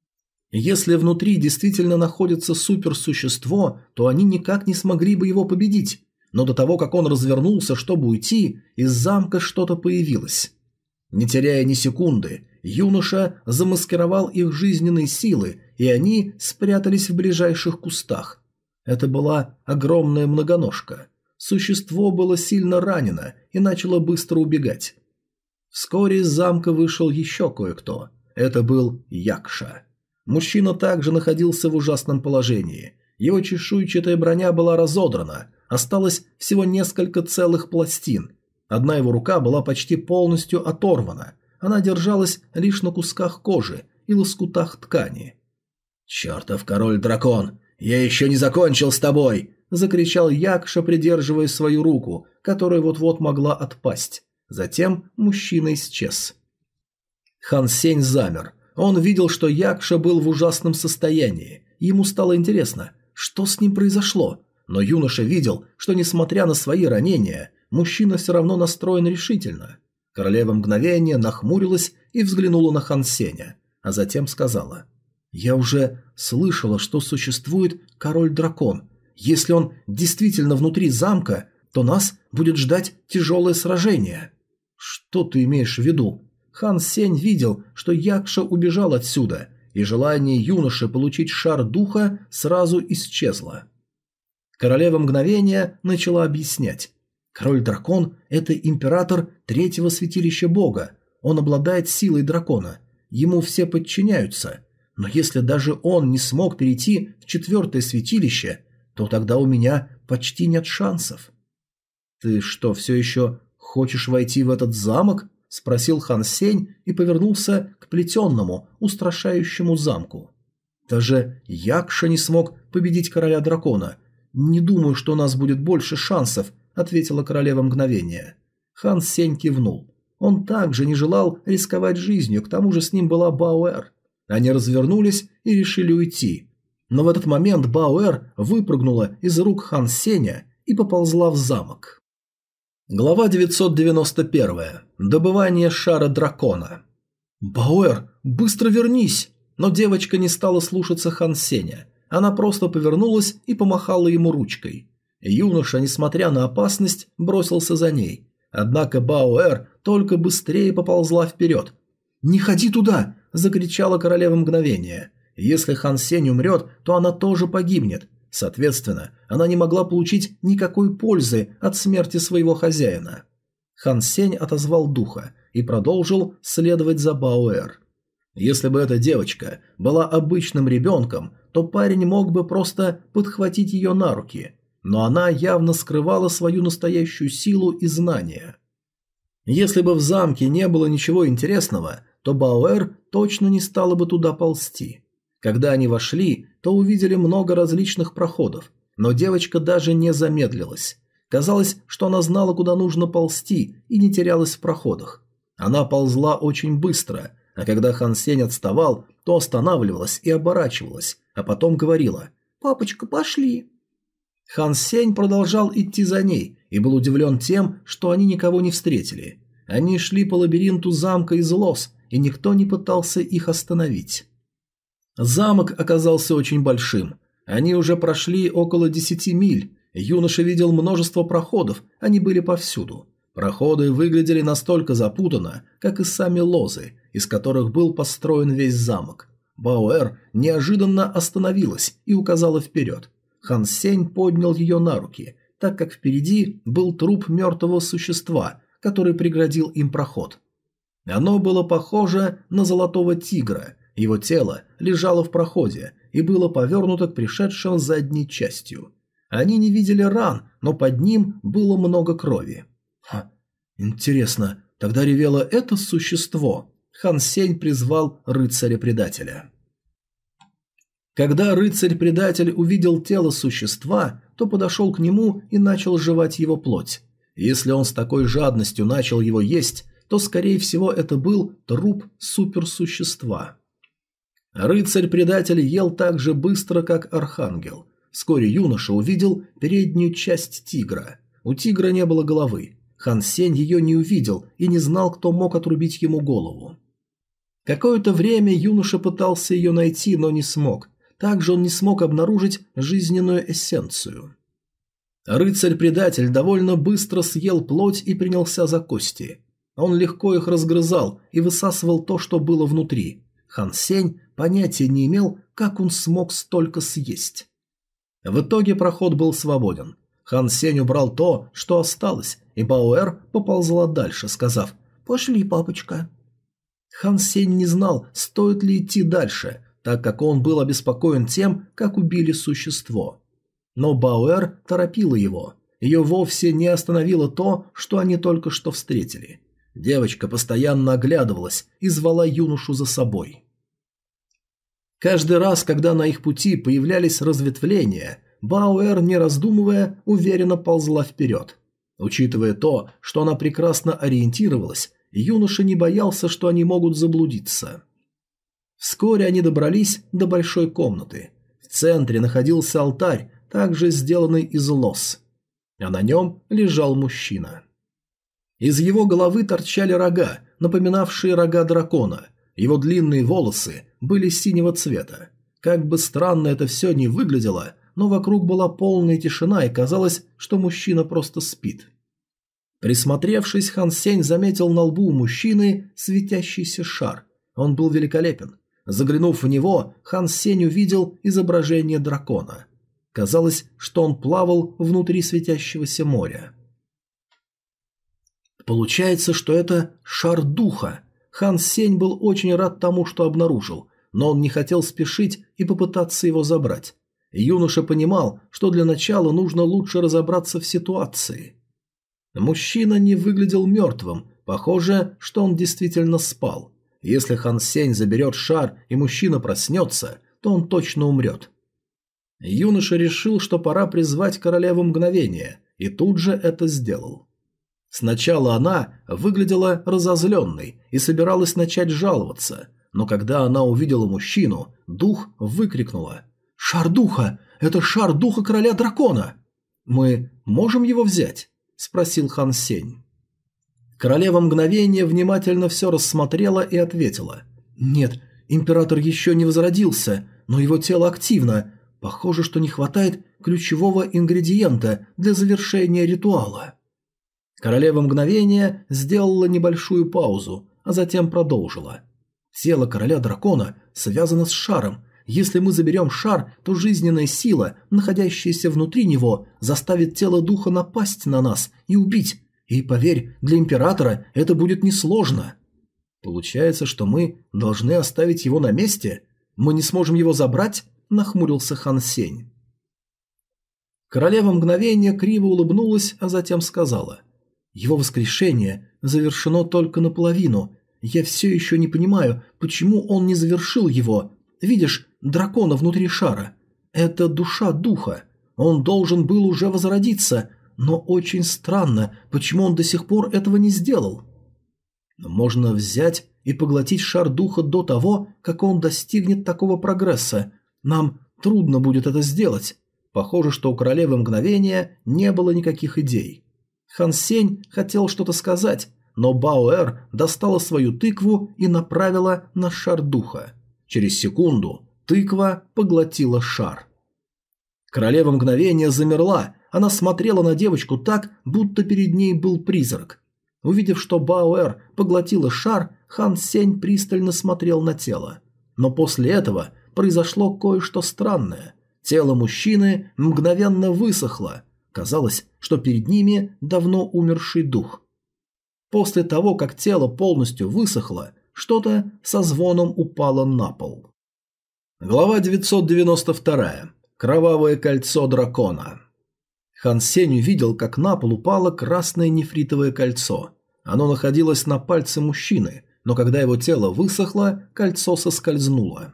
Если внутри действительно находится суперсущество, то они никак не смогли бы его победить. Но до того, как он развернулся, чтобы уйти, из замка что-то появилось. Не теряя ни секунды, юноша замаскировал их жизненные силы, и они спрятались в ближайших кустах. Это была огромная многоножка. Существо было сильно ранено и начало быстро убегать. Вскоре из замка вышел еще кое-кто. Это был Якша. Мужчина также находился в ужасном положении. Его чешуйчатая броня была разодрана, осталось всего несколько целых пластин. Одна его рука была почти полностью оторвана. Она держалась лишь на кусках кожи и лоскутах ткани. «Чертов король-дракон! Я еще не закончил с тобой!» – закричал Якша, придерживая свою руку, которая вот-вот могла отпасть. Затем мужчина исчез. Хан Сень замер. Он видел, что Якша был в ужасном состоянии. Ему стало интересно, что с ним произошло. Но юноша видел, что, несмотря на свои ранения, мужчина все равно настроен решительно. Королева мгновения нахмурилась и взглянула на Хан Сеня, а затем сказала: «Я уже слышала, что существует король-дракон. Если он действительно внутри замка, то нас будет ждать тяжелое сражение». «Что ты имеешь в виду?» Хан Сень видел, что Якша убежал отсюда, и желание юноши получить шар духа сразу исчезло. Королева мгновения начала объяснять. Король-дракон – это император третьего святилища бога. Он обладает силой дракона. Ему все подчиняются. Но если даже он не смог перейти в четвертое святилище, то тогда у меня почти нет шансов. «Ты что, все еще хочешь войти в этот замок?» – спросил Хан Сень и повернулся к плетенному, устрашающему замку. «Даже Якша не смог победить короля дракона. Не думаю, что у нас будет больше шансов», – ответила королева мгновения. Хан Сень кивнул. Он также не желал рисковать жизнью, к тому же с ним была Баоэр. Они развернулись и решили уйти. Но в этот момент Баоэр выпрыгнула из рук Хан Сеня и поползла в замок. Глава 991. Добывание шара дракона. «Баоэр, быстро вернись!» Но девочка не стала слушаться Хан Сеня. Она просто повернулась и помахала ему ручкой. Юноша, несмотря на опасность, бросился за ней. Однако Баоэр только быстрее поползла вперед. «Не ходи туда!» – закричала королева мгновения. Если Хан Сень умрет, то она тоже погибнет. Соответственно, она не могла получить никакой пользы от смерти своего хозяина. Хан Сень отозвал духа и продолжил следовать за Баоэр. Если бы эта девочка была обычным ребенком, то парень мог бы просто подхватить ее на руки, но она явно скрывала свою настоящую силу и знания. Если бы в замке не было ничего интересного, то Баоэр точно не стала бы туда ползти. Когда они вошли, то увидели много различных проходов, но девочка даже не замедлилась. Казалось, что она знала, куда нужно ползти, и не терялась в проходах. Она ползла очень быстро, а когда Хан Сень отставал, то останавливалась и оборачивалась, а потом говорила: «Папочка, пошли». Хан Сень продолжал идти за ней и был удивлен тем, что они никого не встретили. Они шли по лабиринту замка из лос, и никто не пытался их остановить. Замок оказался очень большим. Они уже прошли около 10 миль. Юноша видел множество проходов, они были повсюду. Проходы выглядели настолько запутанно, как и сами лозы, из которых был построен весь замок. Баоэр неожиданно остановилась и указала вперед. Хан Сень поднял ее на руки, так как впереди был труп мертвого существа, который преградил им проход. Оно было похоже на золотого тигра. Его тело лежало в проходе и было повернуто к пришедшим задней частью. Они не видели ран, но под ним было много крови. Интересно, тогда ревело это существо? Хан Сень призвал рыцаря-предателя. Когда рыцарь-предатель увидел тело существа, то подошел к нему и начал жевать его плоть. Если он с такой жадностью начал его есть, то, скорее всего, это был труп суперсущества. Рыцарь-предатель ел так же быстро, как архангел. Вскоре юноша увидел переднюю часть тигра. У тигра не было головы. Хан Сень ее не увидел и не знал, кто мог отрубить ему голову. Какое-то время юноша пытался ее найти, но не смог. Также он не смог обнаружить жизненную эссенцию. Рыцарь-предатель довольно быстро съел плоть и принялся за кости. Он легко их разгрызал и высасывал то, что было внутри. Хан Сень понятия не имел, как он смог столько съесть. В итоге проход был свободен. Хан Сень убрал то, что осталось, и Баоэр поползла дальше, сказав: «Пошли, папочка». Хан Сень не знал, стоит ли идти дальше, так как он был обеспокоен тем, как убили существо. Но Баоэр торопила его. Ее вовсе не остановило то, что они только что встретили. Девочка постоянно оглядывалась и звала юношу за собой. Каждый раз, когда на их пути появлялись разветвления, Баоэр, не раздумывая, уверенно ползла вперед. Учитывая то, что она прекрасно ориентировалась, юноша не боялся, что они могут заблудиться. Вскоре они добрались до большой комнаты. В центре находился алтарь, также сделанный из лос. а на нем лежал мужчина. Из его головы торчали рога, напоминавшие рога дракона. Его длинные волосы были синего цвета. Как бы странно это все ни выглядело, но вокруг была полная тишина и казалось, что мужчина просто спит. Присмотревшись, Хан Сень заметил на лбу у мужчины светящийся шар. Он был великолепен. Заглянув в него, Хан Сень увидел изображение дракона. Казалось, что он плавал внутри светящегося моря. Получается, что это шар духа. Хан Сень был очень рад тому, что обнаружил, но он не хотел спешить и попытаться его забрать. Юноша понимал, что для начала нужно лучше разобраться в ситуации. Мужчина не выглядел мертвым, похоже, что он действительно спал. Если Хан Сень заберет шар и мужчина проснется, то он точно умрет. Юноша решил, что пора призвать королеву мгновения, и тут же это сделал. Сначала она выглядела разозленной и собиралась начать жаловаться, но когда она увидела мужчину, дух выкрикнула: «Шар духа! Это шар духа короля дракона! Мы можем его взять?» – спросил Хан Сень. Королева мгновения внимательно все рассмотрела и ответила: «Нет, император еще не возродился, но его тело активно. Похоже, что не хватает ключевого ингредиента для завершения ритуала». Королева мгновения сделала небольшую паузу, а затем продолжила. «Тело короля дракона связано с шаром. Если мы заберем шар, то жизненная сила, находящаяся внутри него, заставит тело духа напасть на нас и убить. И поверь, для императора это будет несложно». «Получается, что мы должны оставить его на месте? Мы не сможем его забрать?» – нахмурился Хан Сень. Королева мгновения криво улыбнулась, а затем сказала: «Его воскрешение завершено только наполовину. Я все еще не понимаю, почему он не завершил его. Видишь, дракона внутри шара. Это душа духа. Он должен был уже возродиться, но очень странно, почему он до сих пор этого не сделал. Можно взять и поглотить шар духа до того, как он достигнет такого прогресса. Нам трудно будет это сделать». Похоже, что у королевы мгновения не было никаких идей. Хан Сень хотел что-то сказать, но Баоэр достала свою тыкву и направила на шар духа. Через секунду тыква поглотила шар. Королева мгновения замерла, она смотрела на девочку так, будто перед ней был призрак. Увидев, что Баоэр поглотила шар, Хан Сень пристально смотрел на тело. Но после этого произошло кое-что странное. Тело мужчины мгновенно высохло. Казалось, что перед ними давно умерший дух. После того, как тело полностью высохло, что-то со звоном упало на пол. Глава 992. Кровавое кольцо дракона. Хан Сень увидел, как на пол упало красное нефритовое кольцо. Оно находилось на пальце мужчины, но когда его тело высохло, кольцо соскользнуло.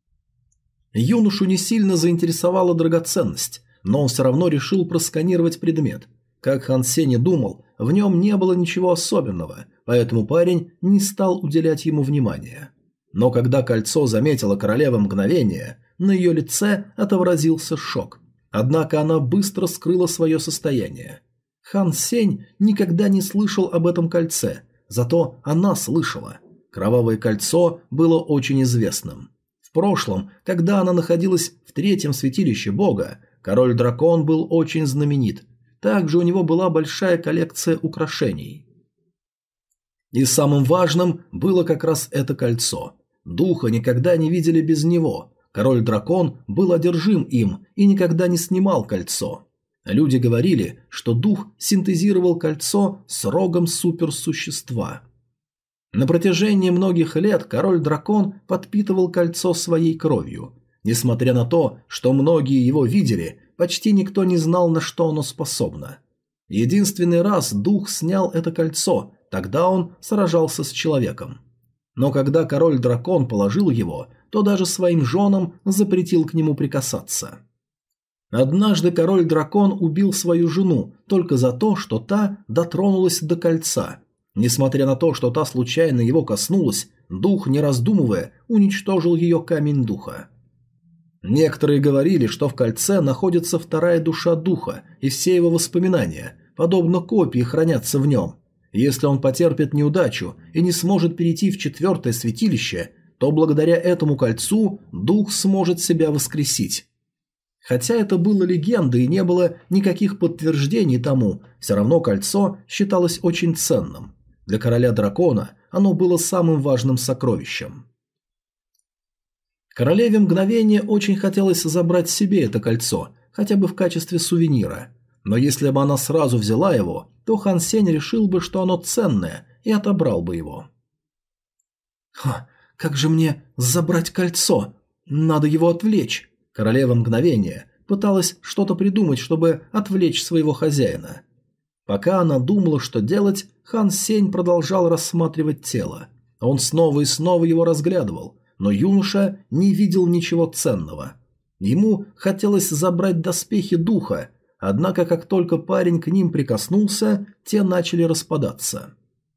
Юношу не сильно заинтересовала драгоценность, но он все равно решил просканировать предмет. Как Хан Сень и думал, в нем не было ничего особенного, поэтому парень не стал уделять ему внимания. Но когда кольцо заметила королева мгновения, на ее лице отобразился шок. Однако она быстро скрыла свое состояние. Хан Сень никогда не слышал об этом кольце, зато она слышала. Кровавое кольцо было очень известным. В прошлом, когда она находилась в третьем святилище бога, король-дракон был очень знаменит. Также у него была большая коллекция украшений. И самым важным было как раз это кольцо. Духа никогда не видели без него. Король-дракон был одержим им и никогда не снимал кольцо. Люди говорили, что дух синтезировал кольцо с рогом суперсущества. На протяжении многих лет король-дракон подпитывал кольцо своей кровью. Несмотря на то, что многие его видели, почти никто не знал, на что оно способно. Единственный раз дух снял это кольцо, тогда он сражался с человеком. Но когда король-дракон положил его, то даже своим женам запретил к нему прикасаться. Однажды король-дракон убил свою жену только за то, что та дотронулась до кольца. Несмотря на то, что та случайно его коснулась, дух, не раздумывая, уничтожил ее камень духа. Некоторые говорили, что в кольце находится вторая душа духа, и все его воспоминания, подобно копии, хранятся в нем. Если он потерпит неудачу и не сможет перейти в четвертое святилище, то благодаря этому кольцу дух сможет себя воскресить. Хотя это было легендой и не было никаких подтверждений тому, все равно кольцо считалось очень ценным. Для короля дракона оно было самым важным сокровищем. Королеве мгновения очень хотелось забрать себе это кольцо, хотя бы в качестве сувенира. Но если бы она сразу взяла его, то Хан Сень решил бы, что оно ценное, и отобрал бы его. Как же мне забрать кольцо? Надо его отвлечь. Королева мгновения пыталась что-то придумать, чтобы отвлечь своего хозяина. Пока она думала, что делать, Хан Сень продолжал рассматривать тело. Он снова и снова его разглядывал, но юноша не видел ничего ценного. Ему хотелось забрать доспехи духа, однако как только парень к ним прикоснулся, те начали распадаться.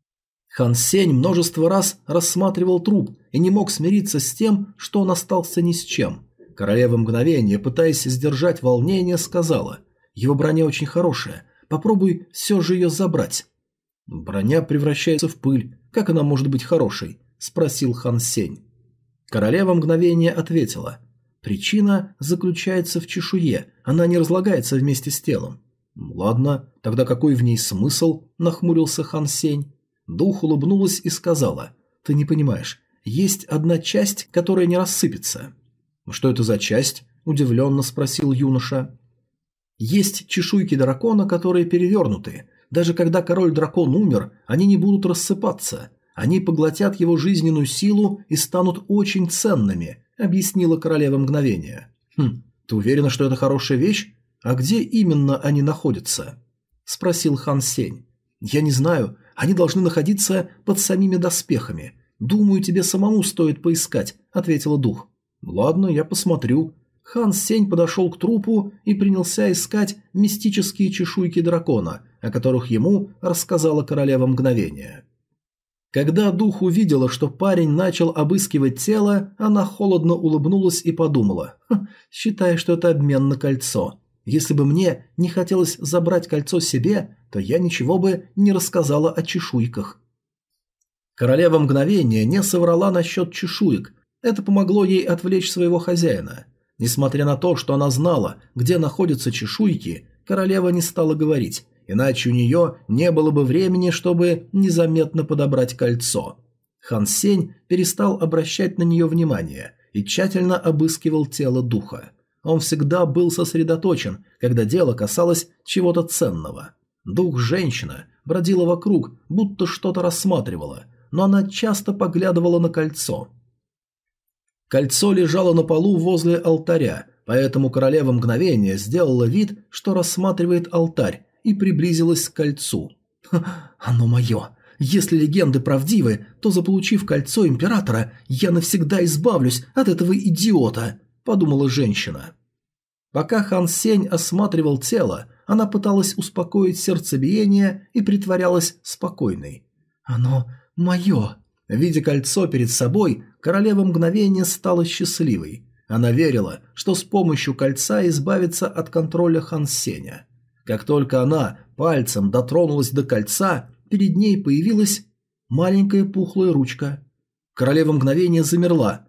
Хан Сень множество раз рассматривал труп и не мог смириться с тем, что он остался ни с чем. Королева мгновения, пытаясь сдержать волнение, сказала: «Его броня очень хорошая, попробуй все же ее забрать». «Броня превращается в пыль, как она может быть хорошей?» – спросил Хан Сень. Королева мгновения ответила: «Причина заключается в чешуе, она не разлагается вместе с телом». «Ладно, тогда какой в ней смысл?» – нахмурился Хан Сень. Дух улыбнулась и сказала: «Ты не понимаешь, есть одна часть, которая не рассыпется». «Что это за часть?» – удивленно спросил юноша. «Есть чешуйки дракона, которые перевернуты. Даже когда король-дракон умер, они не будут рассыпаться. Они поглотят его жизненную силу и станут очень ценными», – объяснила королева мгновения. «Ты уверена, что это хорошая вещь? А где именно они находятся?» – спросил Хан Сень. «Я не знаю. Они должны находиться под самими доспехами. Думаю, тебе самому стоит поискать», – ответила дух. «Ладно, я посмотрю». Хан Сень подошел к трупу и принялся искать мистические чешуйки дракона, о которых ему рассказала королева мгновения. Когда дух увидела, что парень начал обыскивать тело, она холодно улыбнулась и подумала: «Считай, что это обмен на кольцо. Если бы мне не хотелось забрать кольцо себе, то я ничего бы не рассказала о чешуйках». Королева мгновения не соврала насчет чешуек. Это помогло ей отвлечь своего хозяина. Несмотря на то, что она знала, где находятся чешуйки, королева не стала говорить, иначе у нее не было бы времени, чтобы незаметно подобрать кольцо. Хан Сень перестал обращать на нее внимание и тщательно обыскивал тело духа. Он всегда был сосредоточен, когда дело касалось чего-то ценного. Дух-женщина бродила вокруг, будто что-то рассматривала, но она часто поглядывала на кольцо. Кольцо лежало на полу возле алтаря, поэтому королева мгновения сделала вид, что рассматривает алтарь, и приблизилась к кольцу. «Оно мое. Если легенды правдивы, то, заполучив кольцо императора, я навсегда избавлюсь от этого идиота», – подумала женщина. Пока Хан Сень осматривал тело, она пыталась успокоить сердцебиение и притворялась спокойной. «Оно мое». Видя кольцо перед собой, королева мгновения стала счастливой. Она верила, что с помощью кольца избавится от контроля Хан Сеня. Как только она пальцем дотронулась до кольца, перед ней появилась маленькая пухлая ручка. Королева мгновения замерла.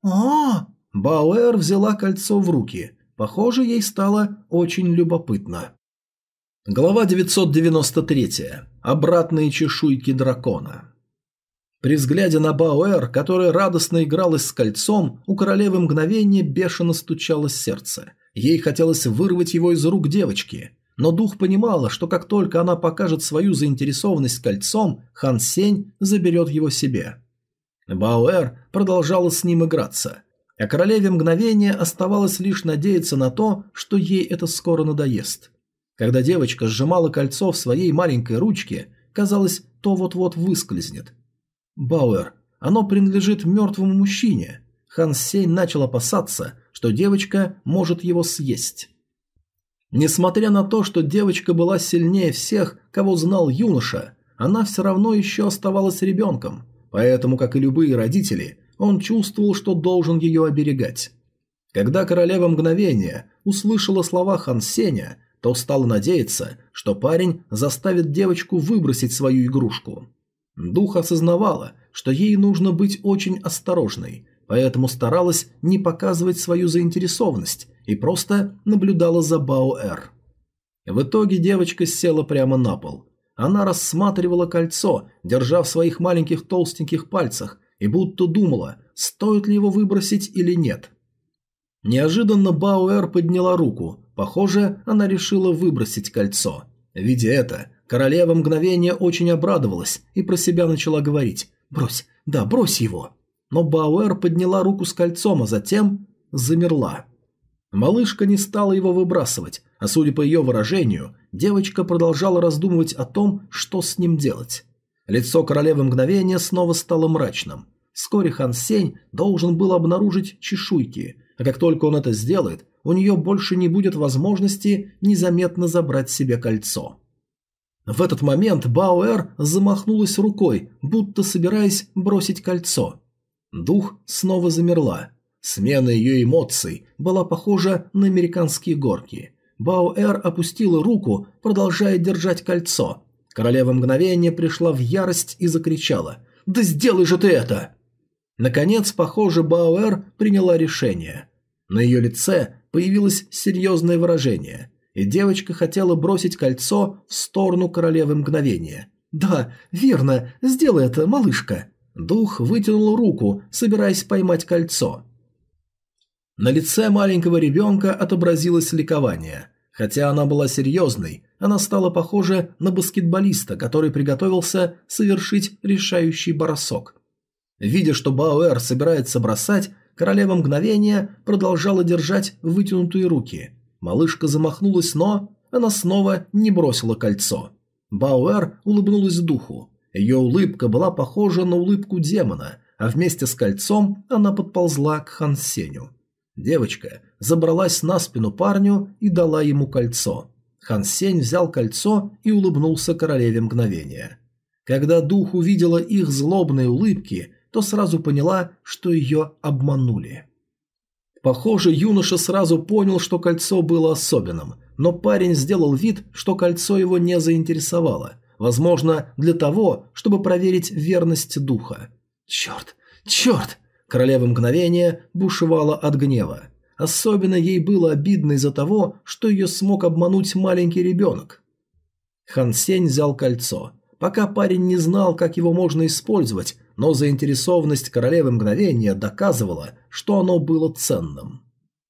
Бауэр взяла кольцо в руки. Похоже, ей стало очень любопытно. Глава 993. Обратные чешуйки дракона. При взгляде на Бауэр, которая радостно игралась с кольцом, у королевы мгновения бешено стучалось сердце. Ей хотелось вырвать его из рук девочки. Но дух понимала, что как только она покажет свою заинтересованность кольцом, Хан Сень заберет его себе. Бауэр продолжала с ним играться. А королеве мгновения оставалось лишь надеяться на то, что ей это скоро надоест. Когда девочка сжимала кольцо в своей маленькой ручке, казалось, то вот-вот выскользнет. «Бауэр, оно принадлежит мертвому мужчине». Хан Сень начал опасаться, что девочка может его съесть. Несмотря на то, что девочка была сильнее всех, кого знал юноша, она все равно еще оставалась ребенком, поэтому, как и любые родители, он чувствовал, что должен ее оберегать. Когда королева мгновения услышала слова Хан Сеня, то стала надеяться, что парень заставит девочку выбросить свою игрушку. Дух осознавала, что ей нужно быть очень осторожной, поэтому старалась не показывать свою заинтересованность и просто наблюдала за Баоэр. В итоге девочка села прямо на пол. Она рассматривала кольцо, держа в своих маленьких толстеньких пальцах, и будто думала, стоит ли его выбросить или нет. Неожиданно Баоэр подняла руку. Похоже, она решила выбросить кольцо. Видя это, королева мгновения очень обрадовалась и про себя начала говорить: «Брось, да, брось его». Но Баоэр подняла руку с кольцом, а затем замерла. Малышка не стала его выбрасывать, а судя по ее выражению, девочка продолжала раздумывать о том, что с ним делать. Лицо королевы мгновения снова стало мрачным. Вскоре Хан Сень должен был обнаружить чешуйки, а как только он это сделает, у нее больше не будет возможности незаметно забрать себе кольцо. В этот момент Баоэр замахнулась рукой, будто собираясь бросить кольцо. Дух снова замерла. Смена ее эмоций была похожа на американские горки. Баоэр опустила руку, продолжая держать кольцо. Королева мгновения пришла в ярость и закричала: «Да сделай же ты это!» Наконец, похоже, Баоэр приняла решение. На ее лице появилось серьезное выражение, и девочка хотела бросить кольцо в сторону королевы мгновения. «Да, верно, сделай это, малышка!» Дух вытянул руку, собираясь поймать кольцо. На лице маленького ребенка отобразилось ликование. Хотя она была серьезной, она стала похожа на баскетболиста, который приготовился совершить решающий бросок. Видя, что Баоэр собирается бросать, королева мгновения продолжала держать вытянутые руки. Малышка замахнулась, но она снова не бросила кольцо. Баоэр улыбнулась духу. Ее улыбка была похожа на улыбку демона, а вместе с кольцом она подползла к Хан Сеню. Девочка забралась на спину парню и дала ему кольцо. Хан Сень взял кольцо и улыбнулся королеве мгновения. Когда дух увидела их злобные улыбки, то сразу поняла, что ее обманули. Похоже, юноша сразу понял, что кольцо было особенным, но парень сделал вид, что кольцо его не заинтересовало, возможно, для того, чтобы проверить верность духа. «Черт! Черт!» Королева мгновения бушевала от гнева. Особенно ей было обидно из-за того, что ее смог обмануть маленький ребенок. Хан Сень взял кольцо. Пока парень не знал, как его можно использовать, но заинтересованность королевы мгновения доказывала, что оно было ценным.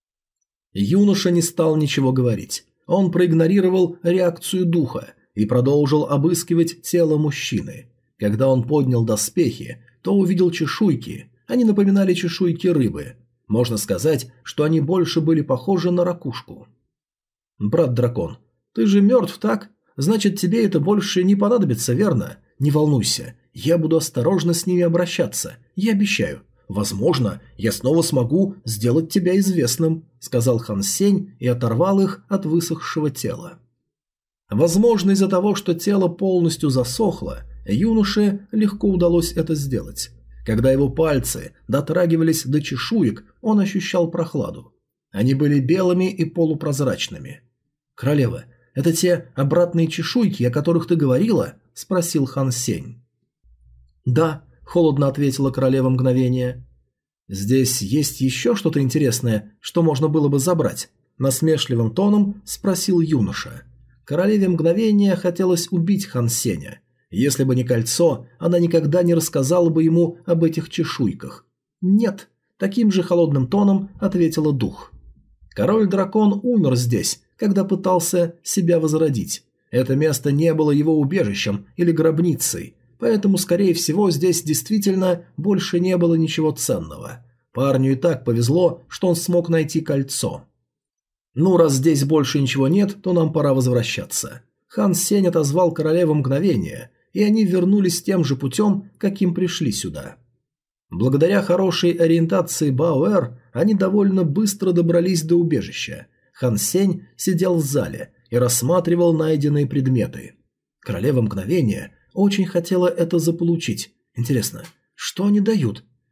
Юноша не стал ничего говорить. Он проигнорировал реакцию духа и продолжил обыскивать тело мужчины. Когда он поднял доспехи, то увидел чешуйки. Они напоминали чешуйки рыбы. Можно сказать, что они больше были похожи на ракушку. «Брат-дракон, ты же мертв, так? Значит, тебе это больше не понадобится, верно? Не волнуйся, я буду осторожно с ними обращаться, я обещаю. Возможно, я снова смогу сделать тебя известным», — сказал Хан Сень и оторвал их от высохшего тела. Возможно, из-за того, что тело полностью засохло, юноше легко удалось это сделать. Когда его пальцы дотрагивались до чешуек, он ощущал прохладу. Они были белыми и полупрозрачными. «Королева, это те обратные чешуйки, о которых ты говорила?» – спросил Хан Сень. «Да», – холодно ответила королева мгновения. «Здесь есть еще что-то интересное, что можно было бы забрать?» – насмешливым тоном спросил юноша. Королеве мгновения хотелось убить Хан Сеня. Если бы не кольцо, она никогда не рассказала бы ему об этих чешуйках. «Нет», – таким же холодным тоном ответила дух. Король-дракон умер здесь, когда пытался себя возродить. Это место не было его убежищем или гробницей, поэтому, скорее всего, здесь действительно больше не было ничего ценного. Парню и так повезло, что он смог найти кольцо. «Ну, раз здесь больше ничего нет, то нам пора возвращаться». Хан Сень отозвал королеву мгновения, и они вернулись тем же путем, каким пришли сюда. Благодаря хорошей ориентации Баоэр, они довольно быстро добрались до убежища. Хан Сень сидел в зале и рассматривал найденные предметы. Королева мгновения очень хотела это заполучить. Интересно, что они дают?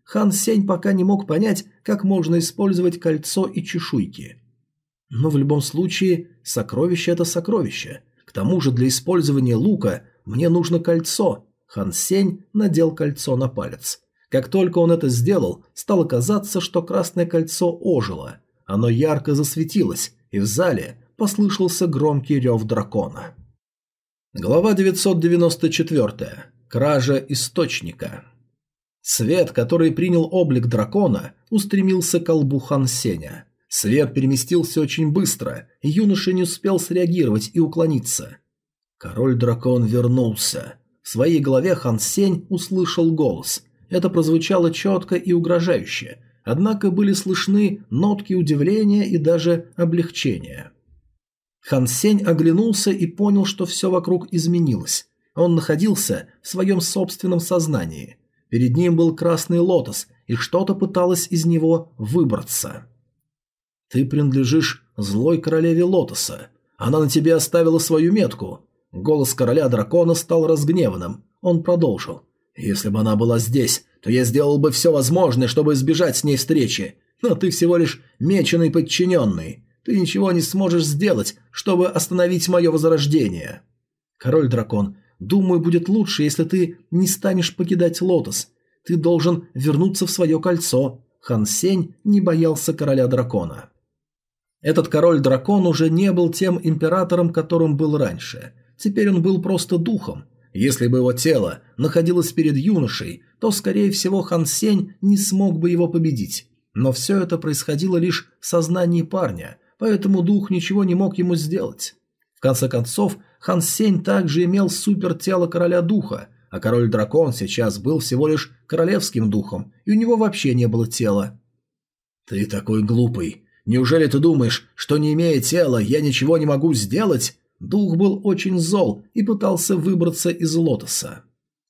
Хан Сень пока не мог понять, как можно использовать кольцо и чешуйки. Но в любом случае, сокровище – это сокровище. К тому же для использования лука мне нужно кольцо. Хан Сень надел кольцо на палец. Как только он это сделал, стало казаться, что красное кольцо ожило. Оно ярко засветилось, и в зале послышался громкий рев дракона. Глава 994. Кража источника. Свет, который принял облик дракона, устремился к колбу Хан Сеня. Свет переместился очень быстро, и юноша не успел среагировать и уклониться. Король-дракон вернулся. В своей голове Хан Сень услышал голос. Это прозвучало четко и угрожающе, однако были слышны нотки удивления и даже облегчения. Хан Сень оглянулся и понял, что все вокруг изменилось. Он находился в своем собственном сознании. Перед ним был красный лотос, и что-то пыталось из него выбраться. «Ты принадлежишь злой королеве лотоса. Она на тебе оставила свою метку». Голос короля дракона стал разгневанным. Он продолжил. «Если бы она была здесь, то я сделал бы все возможное, чтобы избежать с ней встречи. Но ты всего лишь меченый подчиненный. Ты ничего не сможешь сделать, чтобы остановить мое возрождение». «Король-дракон, думаю, будет лучше, если ты не станешь покидать лотос. Ты должен вернуться в свое кольцо». Хан Сень не боялся короля дракона. Этот король-дракон уже не был тем императором, которым был раньше. Теперь он был просто духом. Если бы его тело находилось перед юношей, то, скорее всего, Хан Сень не смог бы его победить. Но все это происходило лишь в сознании парня, поэтому дух ничего не мог ему сделать. В конце концов, Хан Сень также имел супертело короля духа, а король-дракон сейчас был всего лишь королевским духом, и у него вообще не было тела. «Ты такой глупый. Неужели ты думаешь, что не имея тела, я ничего не могу сделать?» Дух был очень зол и пытался выбраться из лотоса.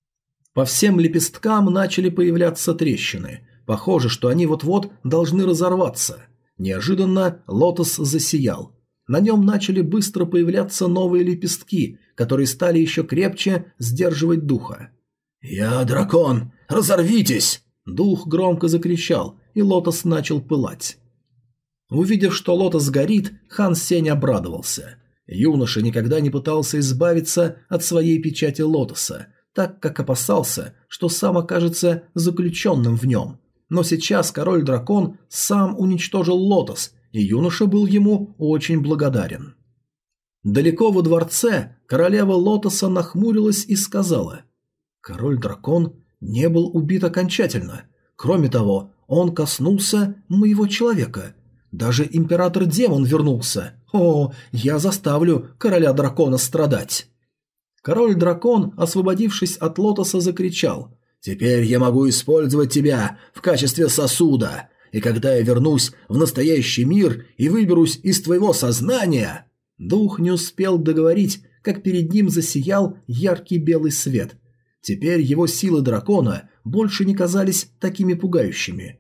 По всем лепесткам начали появляться трещины. Похоже, что они вот-вот должны разорваться. Неожиданно лотос засиял. На нем начали быстро появляться новые лепестки, которые стали еще крепче сдерживать духа. «Я дракон! Разорвитесь!» Дух громко закричал, и лотос начал пылать. Увидев, что лотос горит, Хан Сень обрадовался. Юноша никогда не пытался избавиться от своей печати лотоса, так как опасался, что сам окажется заключенным в нем. Но сейчас король-дракон сам уничтожил лотос, и юноша был ему очень благодарен. Далеко во дворце королева лотоса нахмурилась и сказала: «Король-дракон не был убит окончательно. Кроме того, он коснулся моего человека. Даже император-демон вернулся. О, я заставлю короля-дракона страдать». Король-дракон, освободившись от лотоса, закричал: «Теперь я могу использовать тебя в качестве сосуда, и когда я вернусь в настоящий мир и выберусь из твоего сознания...» Дух не успел договорить, как перед ним засиял яркий белый свет. Теперь его силы дракона больше не казались такими пугающими.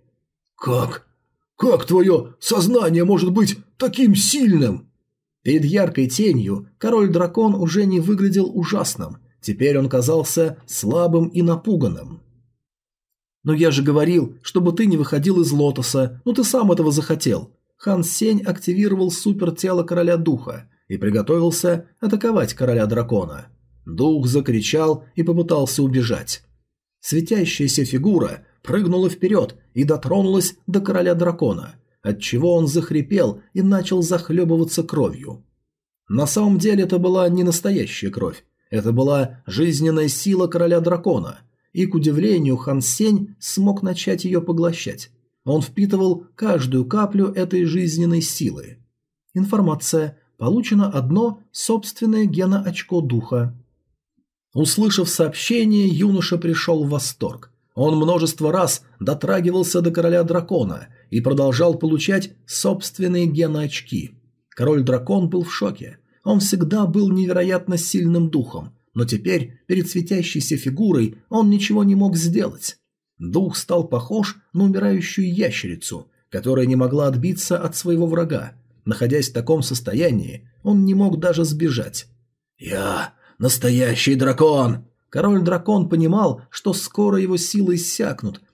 «Как твое сознание может быть таким сильным?» Перед яркой тенью король-дракон уже не выглядел ужасным. Теперь он казался слабым и напуганным. «Но я же говорил, чтобы ты не выходил из лотоса, но ты сам этого захотел». Хан Сень активировал супертело короля духа и приготовился атаковать короля дракона. Дух закричал и попытался убежать. Светящаяся фигура прыгнула вперед и дотронулась до короля дракона, отчего он захрипел и начал захлебываться кровью. На самом деле это была не настоящая кровь, это была жизненная сила короля дракона, и, к удивлению, Хан Сень смог начать ее поглощать. Он впитывал каждую каплю этой жизненной силы. Информация. Получено одно собственное геноочко духа. Услышав сообщение, юноша пришел в восторг. Он множество раз дотрагивался до короля дракона и продолжал получать собственные геноочки. Король-дракон был в шоке. Он всегда был невероятно сильным духом, но теперь перед светящейся фигурой он ничего не мог сделать. Дух стал похож на умирающую ящерицу, которая не могла отбиться от своего врага. Находясь в таком состоянии, он не мог даже сбежать. «Я настоящий дракон!» Король-дракон понимал, что скоро его силы иссякнут,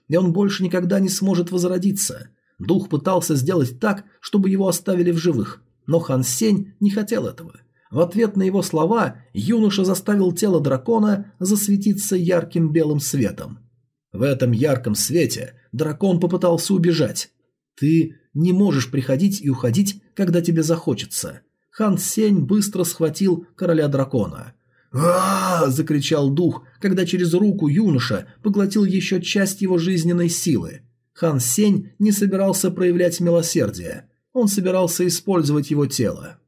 и он больше никогда не сможет возродиться. Дух пытался сделать так, чтобы его оставили в живых, но Хан Сень не хотел этого. В ответ на его слова юноша заставил тело дракона засветиться ярким белым светом. В этом ярком свете дракон попытался убежать. «Ты не можешь приходить и уходить, когда тебе захочется». Хан Сень быстро схватил короля дракона. «А-а-а!» – закричал дух, когда через руку юноша поглотил еще часть его жизненной силы. Хан Сень не собирался проявлять милосердие. Он собирался использовать его тело.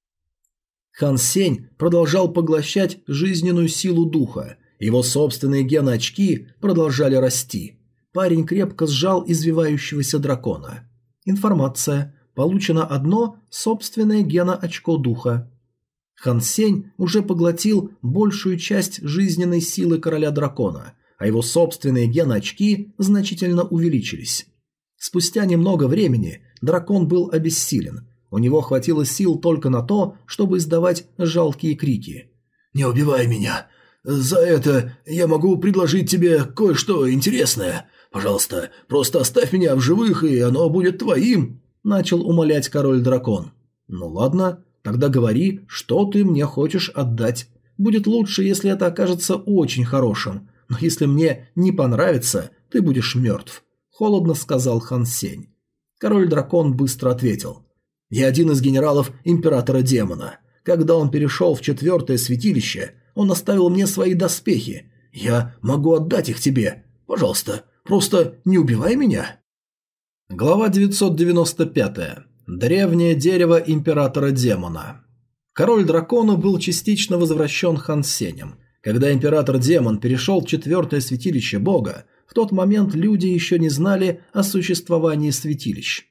Хан Сень продолжал поглощать жизненную силу духа. Его собственные геноочки продолжали расти. Парень крепко сжал извивающегося дракона. Информация. Получено одно собственное геноочко духа. Хан Сень уже поглотил большую часть жизненной силы короля дракона, а его собственные геноочки значительно увеличились. Спустя немного времени дракон был обессилен. У него хватило сил только на то, чтобы издавать жалкие крики. «Не убивай меня! За это я могу предложить тебе кое-что интересное. Пожалуйста, просто оставь меня в живых, и оно будет твоим!» Начал умолять король-дракон. «Ну ладно, тогда говори, что ты мне хочешь отдать. Будет лучше, если это окажется очень хорошим, но если мне не понравится, ты будешь мертв», – холодно сказал Хан Сень. Король-дракон быстро ответил. «Я один из генералов императора-демона. Когда он перешел в 4-е святилище, он оставил мне свои доспехи. Я могу отдать их тебе. Пожалуйста, просто не убивай меня». Глава 995. Древнее дерево императора-демона. Король дракона был частично возвращен Хан Сенем. Когда император-демон перешел в 4-е святилище бога, в тот момент люди еще не знали о существовании святилищ.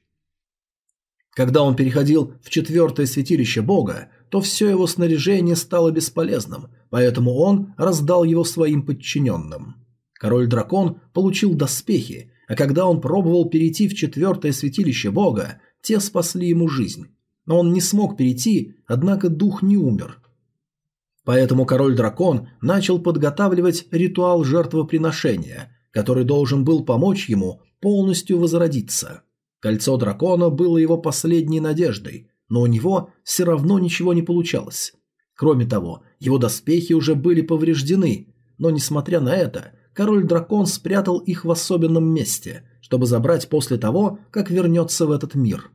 Когда он переходил в 4-е святилище бога, то все его снаряжение стало бесполезным, поэтому он раздал его своим подчиненным. Король-дракон получил доспехи, а когда он пробовал перейти в 4-е святилище бога, те спасли ему жизнь. Но он не смог перейти, однако дух не умер. Поэтому король-дракон начал подготавливать ритуал жертвоприношения, который должен был помочь ему полностью возродиться. Кольцо дракона было его последней надеждой, но у него все равно ничего не получалось. Кроме того, его доспехи уже были повреждены, но несмотря на это, король-дракон спрятал их в особенном месте, чтобы забрать после того, как вернется в этот мир.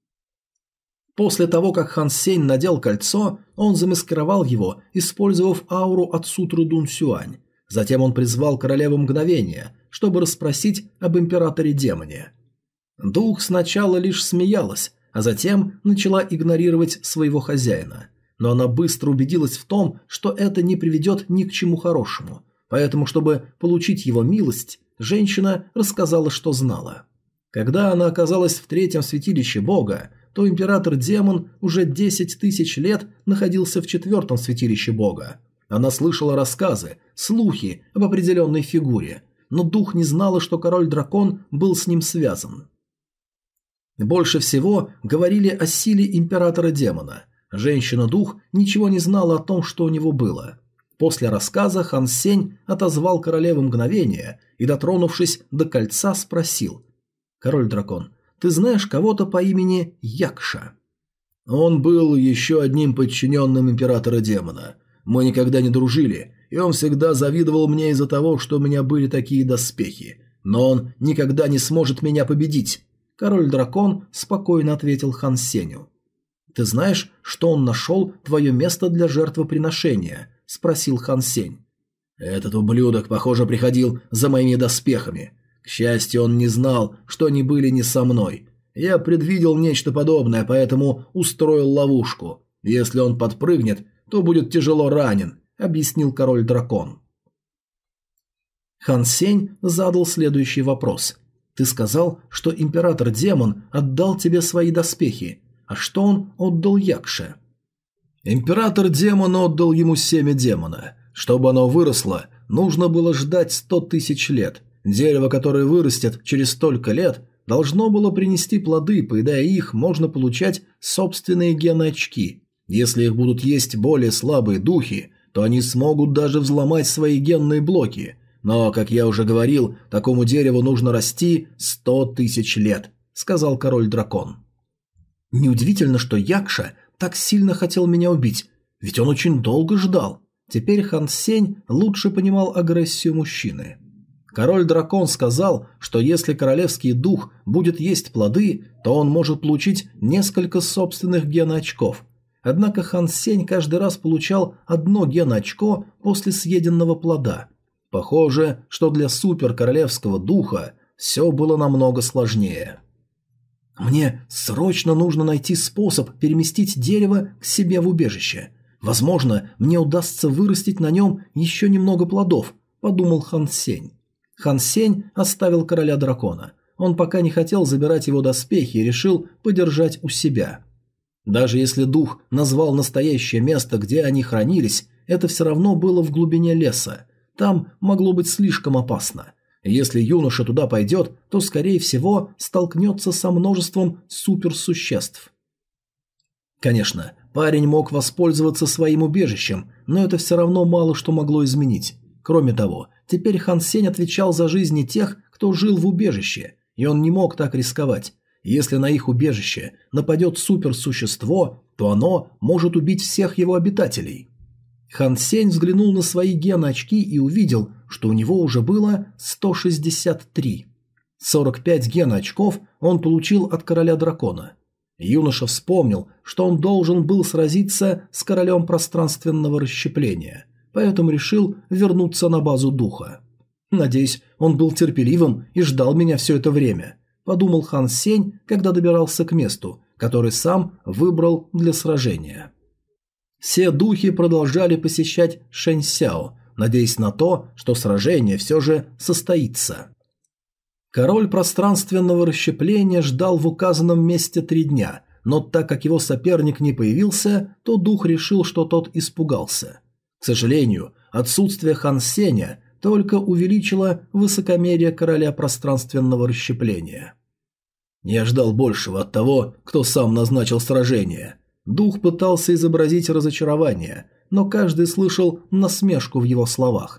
После того, как Хан Сень надел кольцо, он замаскировал его, использовав ауру от сутры Дун Сюань. Затем он призвал королеву мгновения, чтобы расспросить об императоре-демоне. Дух сначала лишь смеялась, а затем начала игнорировать своего хозяина. Но она быстро убедилась в том, что это не приведет ни к чему хорошему. Поэтому, чтобы получить его милость, женщина рассказала, что знала. Когда она оказалась в 3-м святилище бога, то император-демон уже 10 тысяч лет находился в 4-м святилище бога. Она слышала рассказы, слухи об определенной фигуре, но дух не знала, что король-дракон был с ним связан. Больше всего говорили о силе императора-демона. Женщина-дух ничего не знала о том, что у него было. После рассказа Хан Сень отозвал королеву мгновения и, дотронувшись до кольца, спросил: «Король-дракон, ты знаешь кого-то по имени Якша?» «Он был еще одним подчиненным императора-демона. Мы никогда не дружили, и он всегда завидовал мне из-за того, что у меня были такие доспехи. Но он никогда не сможет меня победить». Король-дракон спокойно ответил Хан Сеню. «Ты знаешь, что он нашел твое место для жертвоприношения?» – спросил Хан Сень. «Этот ублюдок, похоже, приходил за моими доспехами. К счастью, он не знал, что они были не со мной. Я предвидел нечто подобное, поэтому устроил ловушку. Если он подпрыгнет, то будет тяжело ранен», – объяснил король-дракон. Хан Сень задал следующий вопрос. «Ты сказал, что император-демон отдал тебе свои доспехи. А что он отдал Якше?» «Император-демон отдал ему семя демона. Чтобы оно выросло, нужно было ждать 100 тысяч лет. Дерево, которое вырастет через столько лет, должно было принести плоды, поедая их, можно получать собственные геноочки. Если их будут есть более слабые духи, то они смогут даже взломать свои генные блоки. Но, как я уже говорил, такому дереву нужно расти 100 тысяч лет», — сказал король-дракон. Неудивительно, что Якша так сильно хотел меня убить, ведь он очень долго ждал. Теперь Хан Сень лучше понимал агрессию мужчины. Король-дракон сказал, что если королевский дух будет есть плоды, то он может получить несколько собственных геноочков. Однако Хан Сень каждый раз получал одно геноочко после съеденного плода. Похоже, что для суперкоролевского духа все было намного сложнее. «Мне срочно нужно найти способ переместить дерево к себе в убежище. Возможно, мне удастся вырастить на нем еще немного плодов», – подумал Хан Сень. Хан Сень оставил короля дракона. Он пока не хотел забирать его доспехи и решил подержать у себя. Даже если дух назвал настоящее место, где они хранились, это все равно было в глубине леса. Там могло быть слишком опасно. Если юноша туда пойдет, то, скорее всего, столкнется со множеством суперсуществ. Конечно, парень мог воспользоваться своим убежищем, но это все равно мало что могло изменить. Кроме того, теперь Хан Сень отвечал за жизни тех, кто жил в убежище, и он не мог так рисковать. Если на их убежище нападет суперсущество, то оно может убить всех его обитателей. Хан Сень взглянул на свои геноочки и увидел, что у него уже было 163. 45 геноочков он получил от короля дракона. Юноша вспомнил, что он должен был сразиться с королем пространственного расщепления, поэтому решил вернуться на базу духа. «Надеюсь, он был терпеливым и ждал меня все это время», – подумал Хан Сень, когда добирался к месту, который сам выбрал для сражения. Все духи продолжали посещать Шэньсяо, надеясь на то, что сражение все же состоится. Король пространственного расщепления ждал в указанном месте 3 дня, но так как его соперник не появился, то дух решил, что тот испугался. К сожалению, отсутствие Хан Сеня только увеличило высокомерие короля пространственного расщепления. «Я ждал большего от того, кто сам назначил сражение». Дух пытался изобразить разочарование, но каждый слышал насмешку в его словах.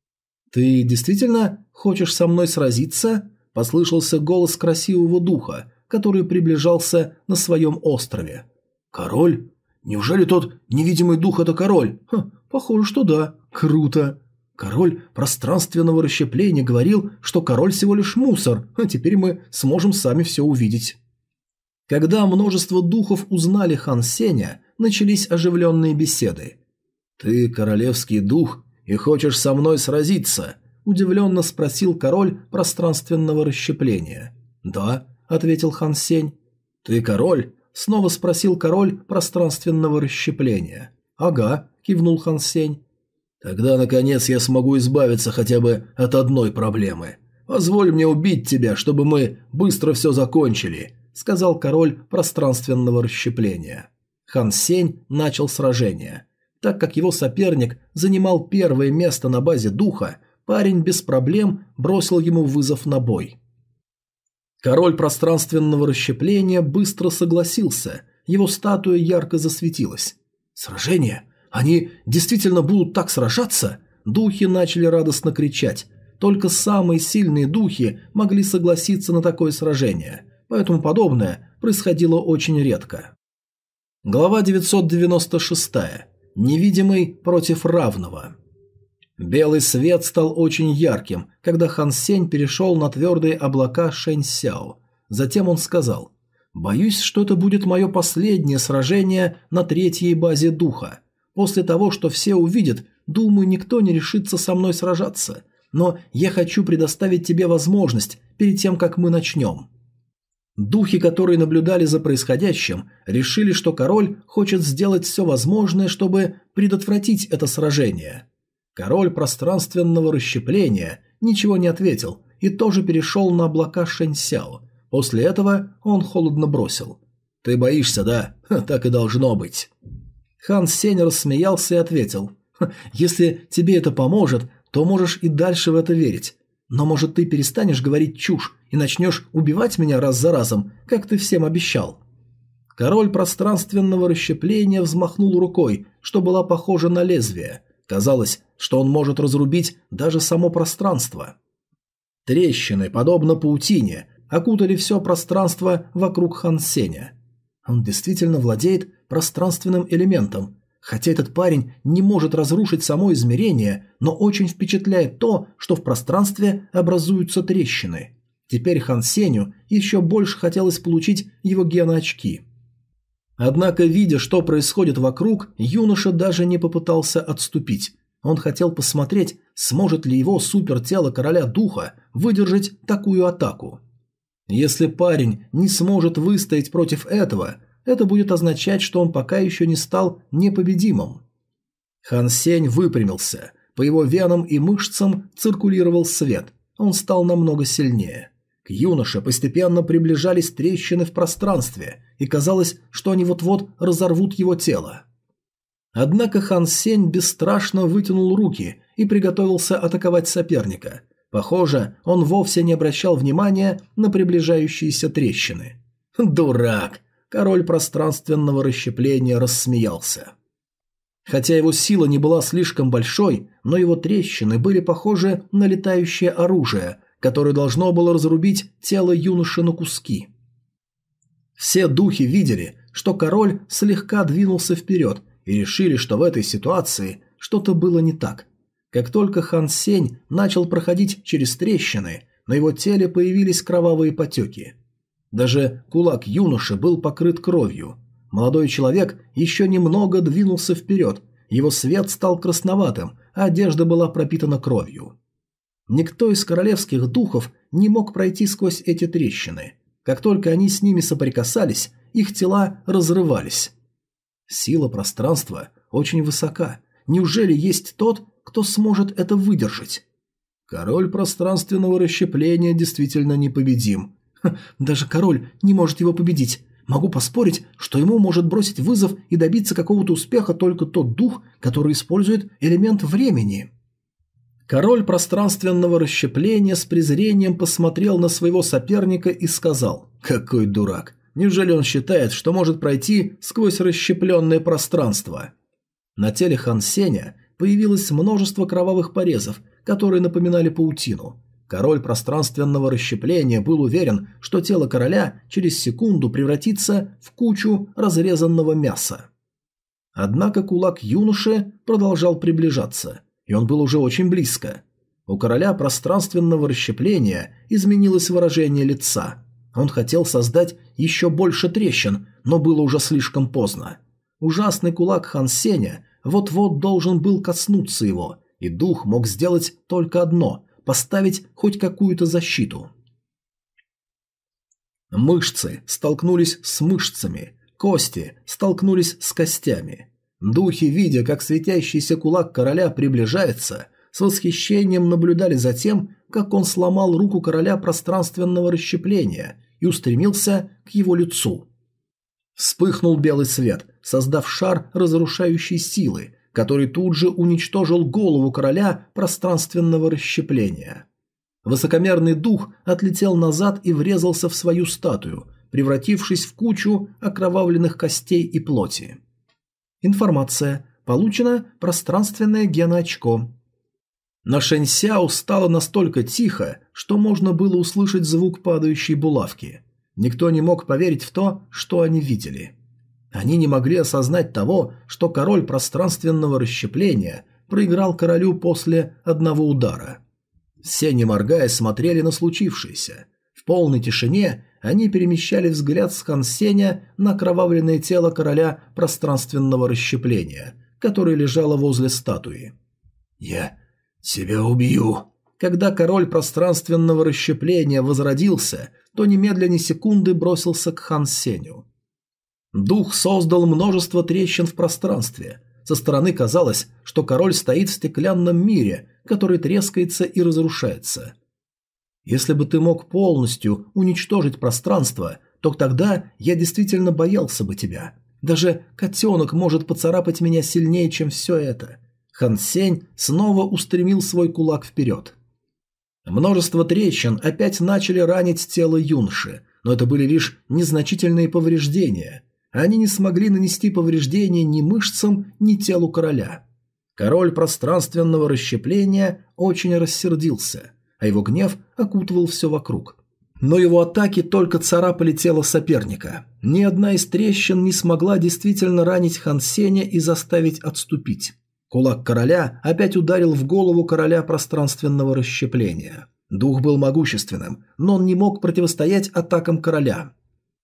«Ты действительно хочешь со мной сразиться?» – послышался голос красивого духа, который приближался на своем острове. «Король? Неужели тот невидимый дух – это король?» «Похоже, что да. Круто!» Король пространственного расщепления говорил, что король всего лишь мусор, а теперь мы сможем сами все увидеть. Когда множество духов узнали Хан Сеня, начались оживленные беседы. «Ты королевский дух и хочешь со мной сразиться?» – удивленно спросил король пространственного расщепления. «Да», – ответил Хан Сень. «Ты король?» – снова спросил король пространственного расщепления. «Ага», – кивнул Хан Сень. «Тогда, наконец, я смогу избавиться хотя бы от одной проблемы. Позволь мне убить тебя, чтобы мы быстро все закончили», – сказал король пространственного расщепления. Хан Сень начал сражение. Так как его соперник занимал первое место на базе духа, парень без проблем бросил ему вызов на бой. Король пространственного расщепления быстро согласился, его статуя ярко засветилась. «Сражение? Они действительно будут так сражаться?» Духи начали радостно кричать. Только самые сильные духи могли согласиться на такое сражение, поэтому подобное происходило очень редко. Глава 996. Невидимый против равного. Белый свет стал очень ярким, когда Хан Сень перешел на твердые облака Шэньсяо. Затем он сказал: «Боюсь, что это будет мое последнее сражение на 3-й базе духа. После того, что все увидят, думаю, никто не решится со мной сражаться. Но я хочу предоставить тебе возможность перед тем, как мы начнем». Духи, которые наблюдали за происходящим, решили, что король хочет сделать все возможное, чтобы предотвратить это сражение. Король пространственного расщепления ничего не ответил и тоже перешел на облака Шэньсяо. После этого он холодно бросил: «Ты боишься, да? Так и должно быть». Хан Сень рассмеялся и ответил: «Если тебе это поможет, то можешь и дальше в это верить. Но, может, ты перестанешь говорить чушь и начнешь убивать меня раз за разом, как ты всем обещал?» Король пространственного расщепления взмахнул рукой, что была похожа на лезвие. Казалось, что он может разрубить даже само пространство. Трещины, подобно паутине, окутали все пространство вокруг Хан Сеня. Он действительно владеет пространственным элементом. Хотя этот парень не может разрушить само измерение, но очень впечатляет то, что в пространстве образуются трещины. Теперь Хан Сеню еще больше хотелось получить его геноочки. Однако, видя, что происходит вокруг, юноша даже не попытался отступить. Он хотел посмотреть, сможет ли его супертело короля духа выдержать такую атаку. Если парень не сможет выстоять против этого, это будет означать, что он пока еще не стал непобедимым. Хан Сень выпрямился. По его венам и мышцам циркулировал свет. Он стал намного сильнее. К юноше постепенно приближались трещины в пространстве, и казалось, что они вот-вот разорвут его тело. Однако Хан Сень бесстрашно вытянул руки и приготовился атаковать соперника. Похоже, он вовсе не обращал внимания на приближающиеся трещины. «Дурак!» Король пространственного расщепления рассмеялся. Хотя его сила не была слишком большой, но его трещины были похожи на летающее оружие, которое должно было разрубить тело юноши на куски. Все духи видели, что король слегка двинулся вперед и решили, что в этой ситуации что-то было не так. Как только Хан Сень начал проходить через трещины, на его теле появились кровавые потеки. Даже кулак юноши был покрыт кровью. Молодой человек еще немного двинулся вперед, его свет стал красноватым, а одежда была пропитана кровью. Никто из королевских духов не мог пройти сквозь эти трещины. Как только они с ними соприкасались, их тела разрывались. Сила пространства очень высока. Неужели есть тот, кто сможет это выдержать? Король пространственного расщепления действительно непобедим. Даже король не может его победить. Могу поспорить, что ему может бросить вызов и добиться какого-то успеха только тот дух, который использует элемент времени. Король пространственного расщепления с презрением посмотрел на своего соперника и сказал: «Какой дурак! Неужели он считает, что может пройти сквозь расщепленное пространство?» На теле Хан Сеня появилось множество кровавых порезов, которые напоминали паутину. Король пространственного расщепления был уверен, что тело короля через секунду превратится в кучу разрезанного мяса. Однако кулак юноши продолжал приближаться, и он был уже очень близко. У короля пространственного расщепления изменилось выражение лица. Он хотел создать еще больше трещин, но было уже слишком поздно. Ужасный кулак Хан Сеня вот-вот должен был коснуться его, и дух мог сделать только одно – поставить хоть какую-то защиту. Мышцы столкнулись с мышцами, кости столкнулись с костями. Духи, видя, как светящийся кулак короля приближается, с восхищением наблюдали за тем, как он сломал руку короля пространственного расщепления и устремился к его лицу. Вспыхнул белый свет, создав шар разрушающей силы, который тут же уничтожил голову короля пространственного расщепления. Высокомерный дух отлетел назад и врезался в свою статую, превратившись в кучу окровавленных костей и плоти. Информация. Получено пространственное геноочко. На Шэньсяо стало настолько тихо, что можно было услышать звук падающей булавки. Никто не мог поверить в то, что они видели. Они не могли осознать того, что король пространственного расщепления проиграл королю после одного удара. Все, не моргая, смотрели на случившееся. В полной тишине они перемещали взгляд с Хан Сеня на окровавленное тело короля пространственного расщепления, которое лежало возле статуи. «Я тебя убью!» Когда король пространственного расщепления возродился, то немедленно ни секунды бросился к Хан Сеню. Дух создал множество трещин в пространстве. Со стороны казалось, что король стоит в стеклянном мире, который трескается и разрушается. Если бы ты мог полностью уничтожить пространство, то тогда я действительно боялся бы тебя. Даже котенок может поцарапать меня сильнее, чем все это. Хан Сень снова устремил свой кулак вперед. Множество трещин опять начали ранить тело юноши, но это были лишь незначительные повреждения. Они не смогли нанести повреждения ни мышцам, ни телу короля. Король пространственного расщепления очень рассердился, а его гнев окутывал все вокруг. Но его атаки только царапали тело соперника. Ни одна из трещин не смогла действительно ранить Хан Сеня и заставить отступить. Кулак короля опять ударил в голову короля пространственного расщепления. Дух был могущественным, но он не мог противостоять атакам короля.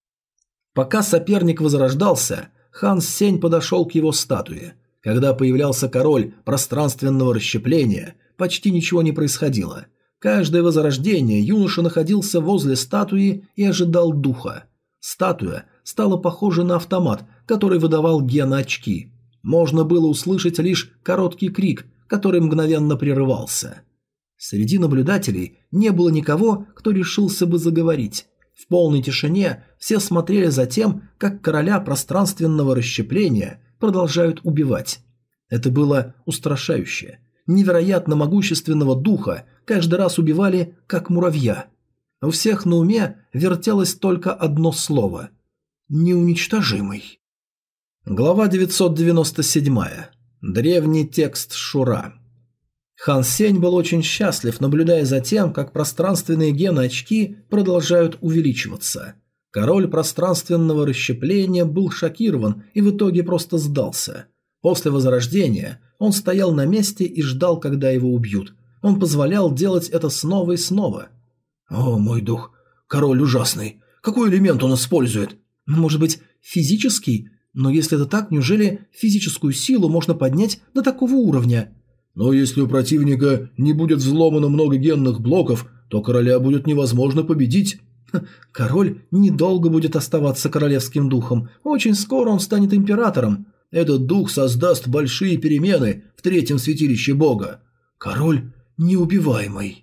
Пока соперник возрождался, Хан Сень подошел к его статуе. Когда появлялся король пространственного расщепления, почти ничего не происходило. Каждое возрождение юноша находился возле статуи и ожидал духа. Статуя стала похожа на автомат, который выдавал геноочки. Можно было услышать лишь короткий крик, который мгновенно прерывался. Среди наблюдателей не было никого, кто решился бы заговорить. В полной тишине все смотрели за тем, как короля пространственного расщепления продолжают убивать. Это было устрашающе. Невероятно могущественного духа каждый раз убивали, как муравья. У всех на уме вертелось только одно слово – неуничтожимый. Глава 997. Древний текст Шура. Хан Сень был очень счастлив, наблюдая за тем, как пространственные геноочки продолжают увеличиваться. Король пространственного расщепления был шокирован и в итоге просто сдался. После возрождения он стоял на месте и ждал, когда его убьют. Он позволял делать это снова и снова. «О, мой дух, король ужасный. Какой элемент он использует? Может быть, физический? Но если это так, неужели физическую силу можно поднять до такого уровня?» «Но если у противника не будет взломано много генных блоков, то короля будет невозможно победить». «Король недолго будет оставаться королевским духом. Очень скоро он станет императором. Этот дух создаст большие перемены в третьем святилище бога. Король неубиваемый».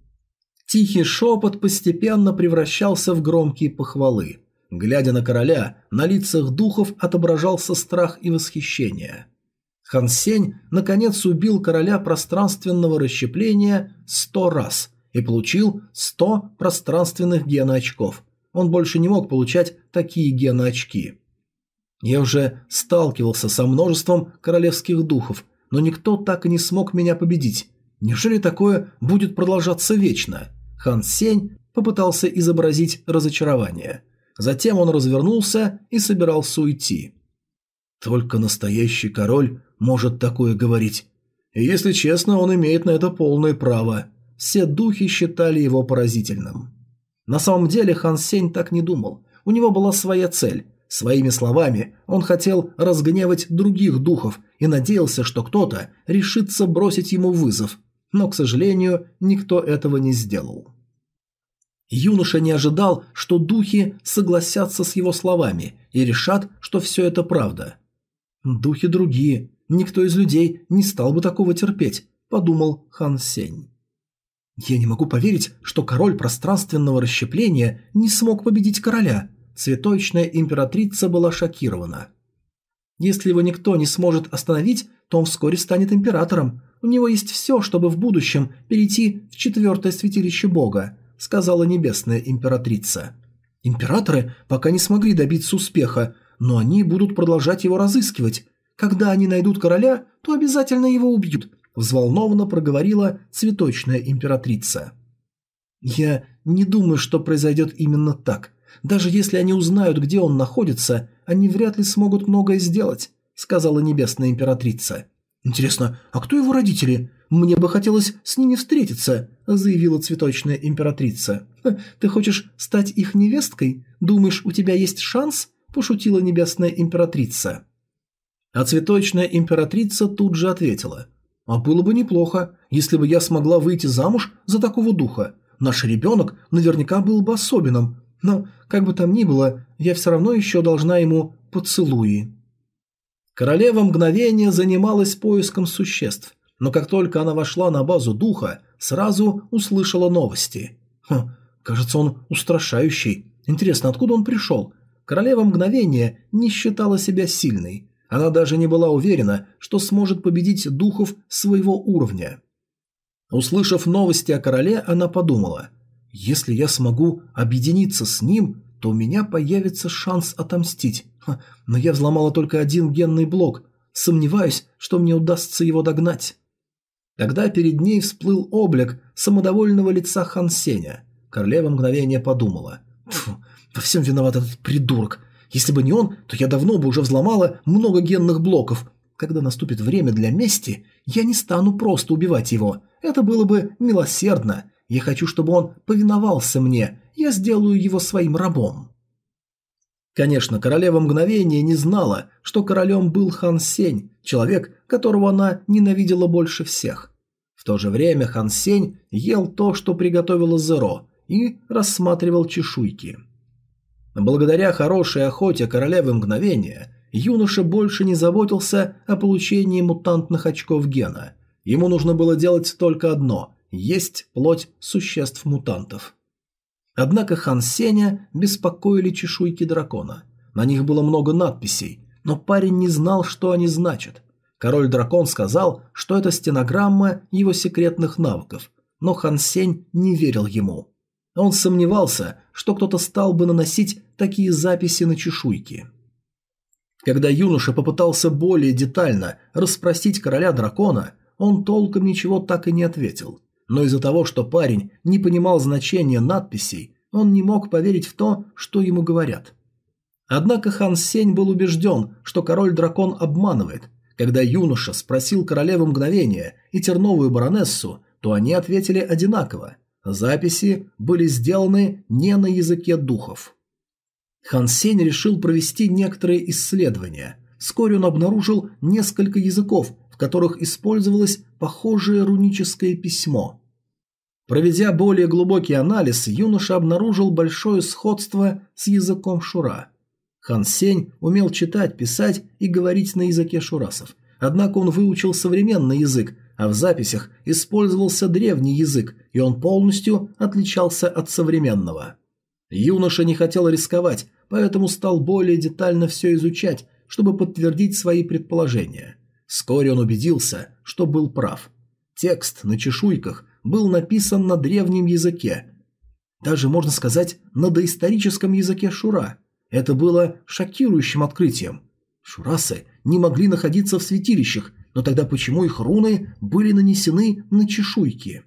Тихий шепот постепенно превращался в громкие похвалы. Глядя на короля, на лицах духов отображался страх и восхищение. Хан Сень наконец убил короля пространственного расщепления 100 раз и получил 100 пространственных геноочков. Он больше не мог получать такие геноочки. Я уже сталкивался со множеством королевских духов, но никто так и не смог меня победить. Неужели такое будет продолжаться вечно? Хан Сень попытался изобразить разочарование. Затем он развернулся и собирался уйти. Только настоящий король может такое говорить. И если честно, он имеет на это полное право. Все духи считали его поразительным. На самом деле Хан Сень так не думал. У него была своя цель. Своими словами он хотел разгневать других духов и надеялся, что кто-то решится бросить ему вызов. Но, к сожалению, никто этого не сделал. Юноша не ожидал, что духи согласятся с его словами и решат, что все это правда. «Духи другие. Никто из людей не стал бы такого терпеть», – подумал Хан Сень. «Я не могу поверить, что король пространственного расщепления не смог победить короля». Цветочная императрица была шокирована. «Если его никто не сможет остановить, то он вскоре станет императором. У него есть все, чтобы в будущем перейти в 4-е святилище бога», – сказала небесная императрица. «Императоры пока не смогли добиться успеха, но они будут продолжать его разыскивать. Когда они найдут короля, то обязательно его убьют», – взволнованно проговорила цветочная императрица. «Я не думаю, что произойдет именно так. Даже если они узнают, где он находится, они вряд ли смогут многое сделать», – сказала небесная императрица. «Интересно, а кто его родители? Мне бы хотелось с ними встретиться», – заявила цветочная императрица. «Ты хочешь стать их невесткой? Думаешь, у тебя есть шанс?» – пошутила небесная императрица. А цветочная императрица тут же ответила. «А было бы неплохо, если бы я смогла выйти замуж за такого духа. Наш ребенок наверняка был бы особенным. Но, как бы там ни было, я все равно еще должна ему поцелуи». Королева мгновение занималась поиском существ, но как только она вошла на базу духа, сразу услышала новости. Кажется, он устрашающий. Интересно, откуда он пришел? Королева мгновение не считала себя сильной. Она даже не была уверена, что сможет победить духов своего уровня. Услышав новости о короле, она подумала: если я смогу объединиться с ним, то у меня появится шанс отомстить. Но я взломала только один генный блок. Сомневаюсь, что мне удастся его догнать». Тогда перед ней всплыл облик самодовольного лица Хан Сеня. Королева мгновение подумала. «Тьфу, во всем виноват этот придурок. Если бы не он, то я давно бы уже взломала много генных блоков. Когда наступит время для мести, я не стану просто убивать его. Это было бы милосердно. Я хочу, чтобы он повиновался мне. Я сделаю его своим рабом». Конечно, королева мгновения не знала, что королем был Хан Сень, человек, которого она ненавидела больше всех. В то же время Хан Сень ел то, что приготовила Зеро, и рассматривал чешуйки. Благодаря хорошей охоте королевы мгновения, юноша больше не заботился о получении мутантных очков гена. Ему нужно было делать только одно – есть плоть существ-мутантов. Однако Хан Сеня беспокоили чешуйки дракона. На них было много надписей, но парень не знал, что они значат. Король-дракон сказал, что это стенограмма его секретных навыков, но Хан Сень не верил ему. Он сомневался, что кто-то стал бы наносить такие записи на чешуйки. Когда юноша попытался более детально расспросить короля дракона, он толком ничего так и не ответил. Но из-за того, что парень не понимал значения надписей, он не мог поверить в то, что ему говорят. Однако Хан Сень был убежден, что король-дракон обманывает. Когда юноша спросил королеву мгновения и терновую баронессу, то они ответили одинаково. Записи были сделаны не на языке духов. Хан Сень решил провести некоторые исследования. Вскоре он обнаружил несколько языков, в которых использовалось похожее руническое письмо. Проведя более глубокий анализ, юноша обнаружил большое сходство с языком шура. Хан Сень умел читать, писать и говорить на языке шурасов. Однако он выучил современный язык, а в записях использовался древний язык, и он полностью отличался от современного. Юноша не хотел рисковать, поэтому стал более детально все изучать, чтобы подтвердить свои предположения. Вскоре он убедился, что был прав. Текст на чешуйках был написан на древнем языке. Даже, можно сказать, на доисторическом языке шура. Это было шокирующим открытием. Шурасы не могли находиться в святилищах, но тогда почему их руны были нанесены на чешуйки?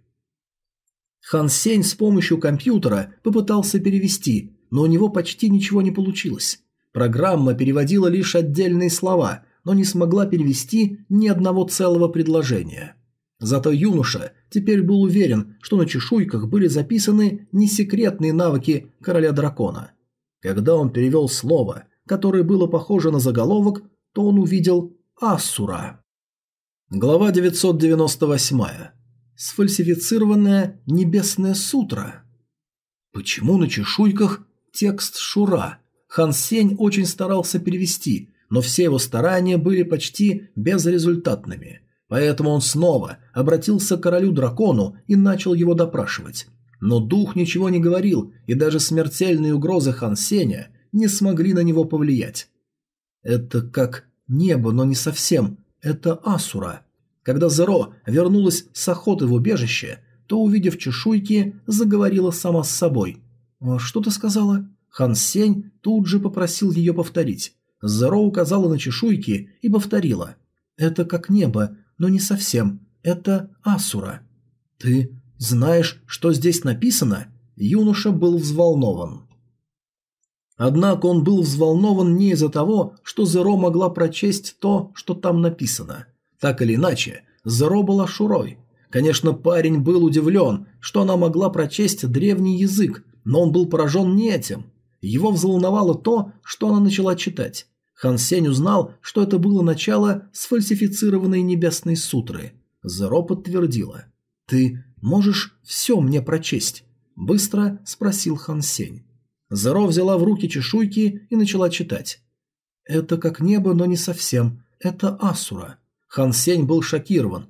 Хан Сень с помощью компьютера попытался перевести, но у него почти ничего не получилось. Программа переводила лишь отдельные слова, но не смогла перевести ни одного целого предложения. Зато юноша теперь был уверен, что на чешуйках были записаны не секретные навыки короля дракона. Когда он перевел слово, которое было похоже на заголовок, то он увидел «Асура». Глава 998. Сфальсифицированная небесная сутра. Почему на чешуйках текст шура? Хан Сень очень старался перевести, но все его старания были почти безрезультатными. Поэтому он снова обратился к королю-дракону и начал его допрашивать. Но дух ничего не говорил, и даже смертельные угрозы Хан Сеня не смогли на него повлиять. Это как небо, но не совсем. Это Асура. Когда Зеро вернулась с охоты в убежище, то, увидев чешуйки, заговорила сама с собой. «Что ты сказала?» Хан Сень тут же попросил ее повторить. Зеро указала на чешуйки и повторила. «Это как небо, но не совсем. Это Асура». «Ты знаешь, что здесь написано?» Юноша был взволнован. Однако он был взволнован не из-за того, что Зеро могла прочесть то, что там написано. Так или иначе, Зеро была шурой. Конечно, парень был удивлен, что она могла прочесть древний язык, но он был поражен не этим. Его взволновало то, что она начала читать. Хан Сень узнал, что это было начало сфальсифицированной небесной сутры. Зеро подтвердила. «Ты можешь все мне прочесть?» – быстро спросил Хан Сень. Зеро взяла в руки чешуйки и начала читать. «Это как небо, но не совсем. Это Асура». Хан Сень был шокирован.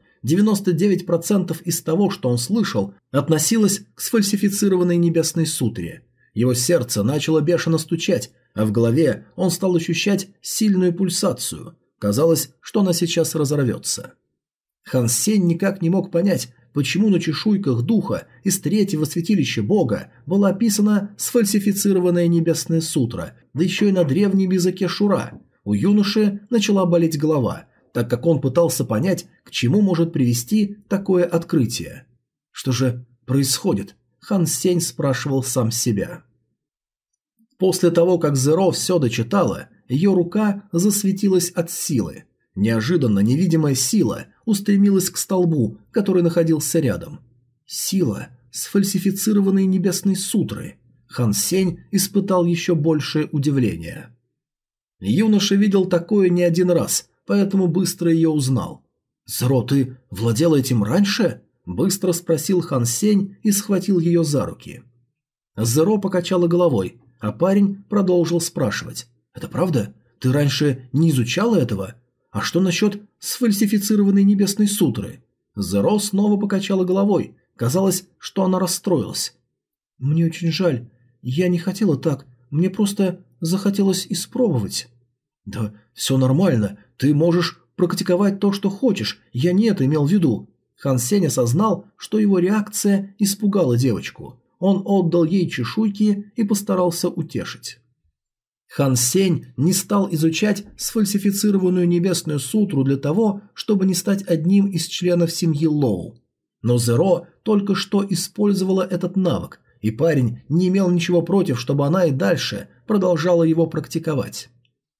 99% из того, что он слышал, относилось к сфальсифицированной небесной сутре. Его сердце начало бешено стучать, а в голове он стал ощущать сильную пульсацию. Казалось, что она сейчас разорвется. Хан Сень никак не мог понять, почему на чешуйках духа из третьего святилища бога была описана сфальсифицированная небесная сутра, да еще и на древнем языке шура. У юноши начала болеть голова. так как он пытался понять, к чему может привести такое открытие. Что же происходит? Хан Сень спрашивал сам себя. После того, как Зеро все дочитала, ее рука засветилась от силы. Неожиданно невидимая сила устремилась к столбу, который находился рядом. Сила сфальсифицированной небесной сутры. Хан Сень испытал еще большее удивление. Юноша видел такое не один раз, поэтому быстро ее узнал. «Зеро, ты владел этим раньше?» – быстро спросил Хан Сень и схватил ее за руки. Зеро покачала головой, а парень продолжил спрашивать. «Это правда? Ты раньше не изучала этого? А что насчет сфальсифицированной небесной сутры?» Зеро снова покачала головой. Казалось, что она расстроилась. «Мне очень жаль. Я не хотела так. Мне просто захотелось испробовать». «Да все нормально. Ты можешь практиковать то, что хочешь. Я не это имел в виду». Хан Сень осознал, что его реакция испугала девочку. Он отдал ей чешуйки и постарался утешить. Хан Сень не стал изучать сфальсифицированную небесную сутру для того, чтобы не стать одним из членов семьи Лоу. Но Зеро только что использовала этот навык, и парень не имел ничего против, чтобы она и дальше продолжала его практиковать.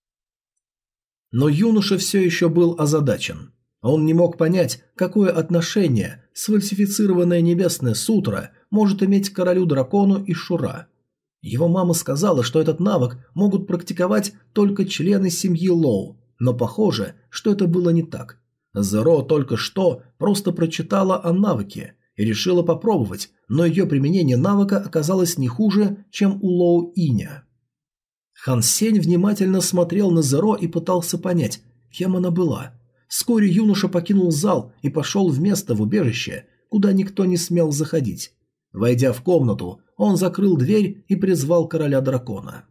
Но юноша все еще был озадачен. Он не мог понять, какое отношение сфальсифицированная небесная сутра может иметь к королю-дракону и Шура. Его мама сказала, что этот навык могут практиковать только члены семьи Лоу, но похоже, что это было не так. Зеро только что просто прочитала о навыке и решила попробовать, но ее применение навыка оказалось не хуже, чем у Лоу Иня. Хан Сень внимательно смотрел на Зеро и пытался понять, кем она была. Вскоре юноша покинул зал и пошел в место в убежище, куда никто не смел заходить. Войдя в комнату, он закрыл дверь и призвал короля дракона.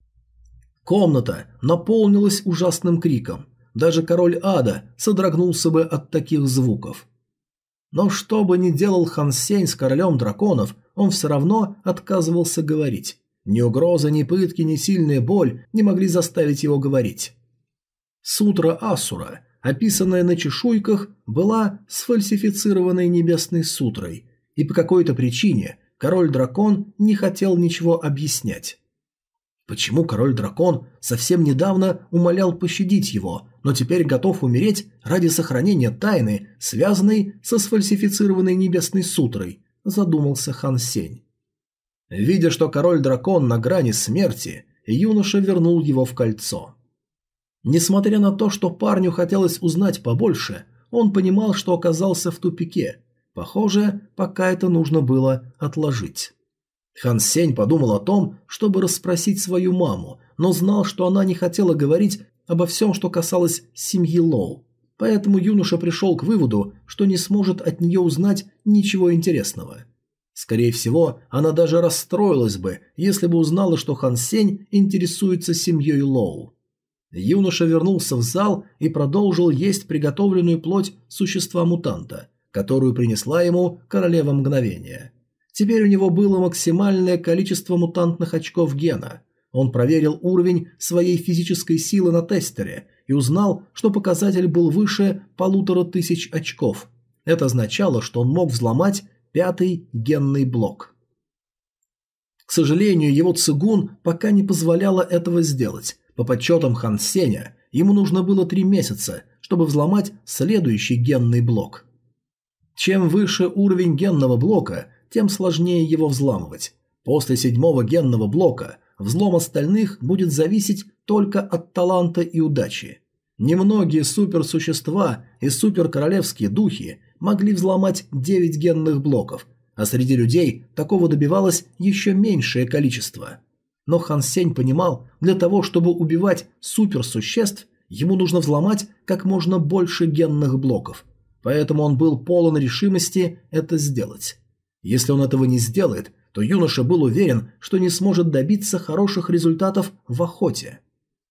Комната наполнилась ужасным криком. Даже король ада содрогнулся бы от таких звуков. Но что бы ни делал Хан Сень с королем драконов, он все равно отказывался говорить. Ни угроза, ни пытки, ни сильная боль не могли заставить его говорить. Сутра Асура, описанная на чешуйках, была сфальсифицированной небесной сутрой, и по какой-то причине король-дракон не хотел ничего объяснять. Почему король-дракон совсем недавно умолял пощадить его, но теперь готов умереть ради сохранения тайны, связанной со сфальсифицированной небесной сутрой, задумался Хан Сень. Видя, что король-дракон на грани смерти, юноша вернул его в кольцо. Несмотря на то, что парню хотелось узнать побольше, он понимал, что оказался в тупике. Похоже, пока это нужно было отложить. Хан Сень подумал о том, чтобы расспросить свою маму, но знал, что она не хотела говорить обо всем, что касалось семьи Лоу. Поэтому юноша пришел к выводу, что не сможет от нее узнать ничего интересного. Скорее всего, она даже расстроилась бы, если бы узнала, что Хан Сень интересуется семьей Лоу. Юноша вернулся в зал и продолжил есть приготовленную плоть существа-мутанта, которую принесла ему королева мгновения. Теперь у него было максимальное количество мутантных очков гена. Он проверил уровень своей физической силы на тестере и узнал, что показатель был выше 1500 очков. Это означало, что он мог взломать 5-й генный блок. К сожалению, его цигун пока не позволяла этого сделать. По подсчетам Хан Сеня, ему нужно было 3 месяца, чтобы взломать следующий генный блок. Чем выше уровень генного блока, тем сложнее его взламывать. После 7-го генного блока взлом остальных будет зависеть только от таланта и удачи. Немногие суперсущества и суперкоролевские духи могли взломать 9 генных блоков, а среди людей такого добивалось еще меньшее количество. Но Хан Сень понимал, для того, чтобы убивать суперсуществ, ему нужно взломать как можно больше генных блоков. Поэтому он был полон решимости это сделать. Если он этого не сделает, то юноша был уверен, что не сможет добиться хороших результатов в охоте.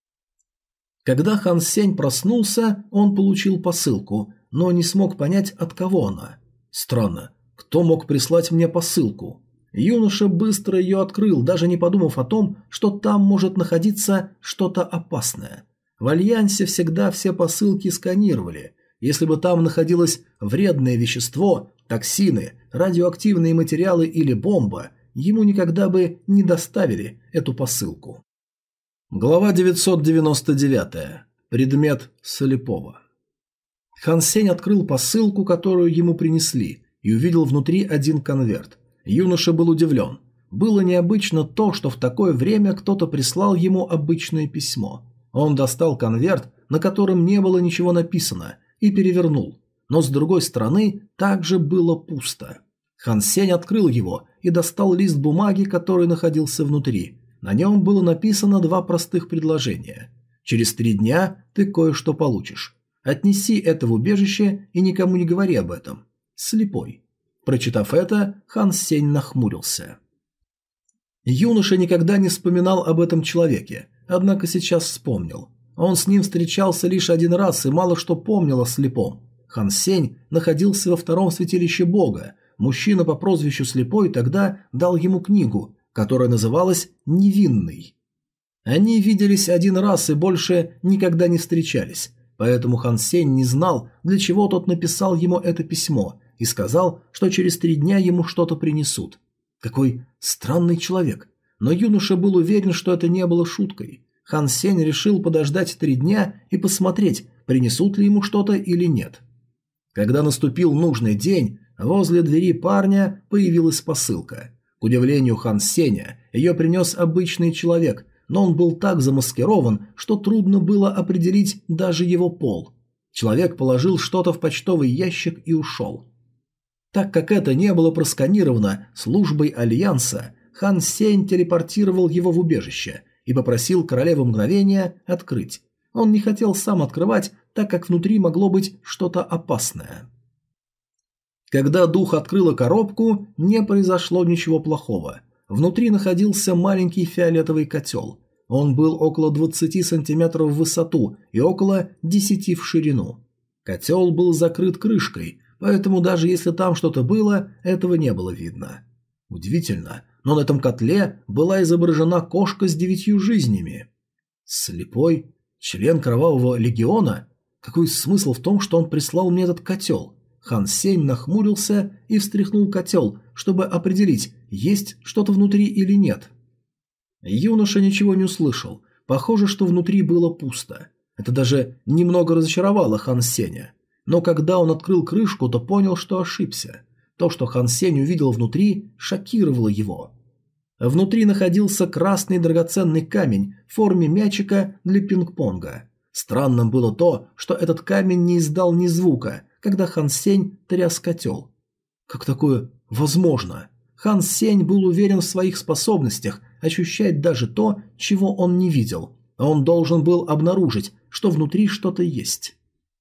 Когда Хан Сень проснулся, он получил посылку, но не смог понять, от кого она. Странно, кто мог прислать мне посылку? Юноша быстро ее открыл, даже не подумав о том, что там может находиться что-то опасное. В Альянсе всегда все посылки сканировали. Если бы там находилось вредное вещество, токсины, радиоактивные материалы или бомба, ему никогда бы не доставили эту посылку. Глава 999. Предмет слепого. Хан Сень открыл посылку, которую ему принесли, и увидел внутри один конверт. Юноша был удивлен. Было необычно то, что в такое время кто-то прислал ему обычное письмо. Он достал конверт, на котором не было ничего написано, и перевернул. Но с другой стороны также было пусто. Хан Сень открыл его и достал лист бумаги, который находился внутри. На нем было написано два простых предложения. «Через 3 дня ты кое-что получишь. Отнеси это в убежище и никому не говори об этом. Слепой». Прочитав это, Хан Сень нахмурился. Юноша никогда не вспоминал об этом человеке, однако сейчас вспомнил. Он с ним встречался лишь один раз и мало что помнил о слепом. Хан Сень находился во втором святилище бога. Мужчина по прозвищу Слепой тогда дал ему книгу, которая называлась «Невинный». Они виделись один раз и больше никогда не встречались, поэтому Хан Сень не знал, для чего тот написал ему это письмо, и сказал, что через 3 дня ему что-то принесут. Какой странный человек, но юноша был уверен, что это не было шуткой. Хан Сень решил подождать 3 дня и посмотреть, принесут ли ему что-то или нет. Когда наступил нужный день, возле двери парня появилась посылка. К удивлению Хан Сеня, ее принес обычный человек, но он был так замаскирован, что трудно было определить даже его пол. Человек положил что-то в почтовый ящик и ушел. Так как это не было просканировано службой Альянса, Хан Сень телепортировал его в убежище и попросил королеву мгновения открыть. Он не хотел сам открывать, так как внутри могло быть что-то опасное. Когда дух открыла коробку, не произошло ничего плохого. Внутри находился маленький фиолетовый котел. Он был около 20 сантиметров в высоту и около 10 в ширину. Котел был закрыт крышкой, поэтому даже если там что-то было, этого не было видно. Удивительно, но на этом котле была изображена кошка с 9 жизнями. Слепой? Член Кровавого Легиона? Какой смысл в том, что он прислал мне этот котел? Хан Сень нахмурился и встряхнул котел, чтобы определить, есть что-то внутри или нет. Юноша ничего не услышал. Похоже, что внутри было пусто. Это даже немного разочаровало Хан Сеня. Но когда он открыл крышку, то понял, что ошибся. То, что Хан Сень увидел внутри, шокировало его. Внутри находился красный драгоценный камень в форме мячика для пинг-понга. Странным было то, что этот камень не издал ни звука, когда Хан Сень тряс котел. Как такое возможно? Хан Сень был уверен в своих способностях ощущать даже то, чего он не видел, а он должен был обнаружить, что внутри что-то есть.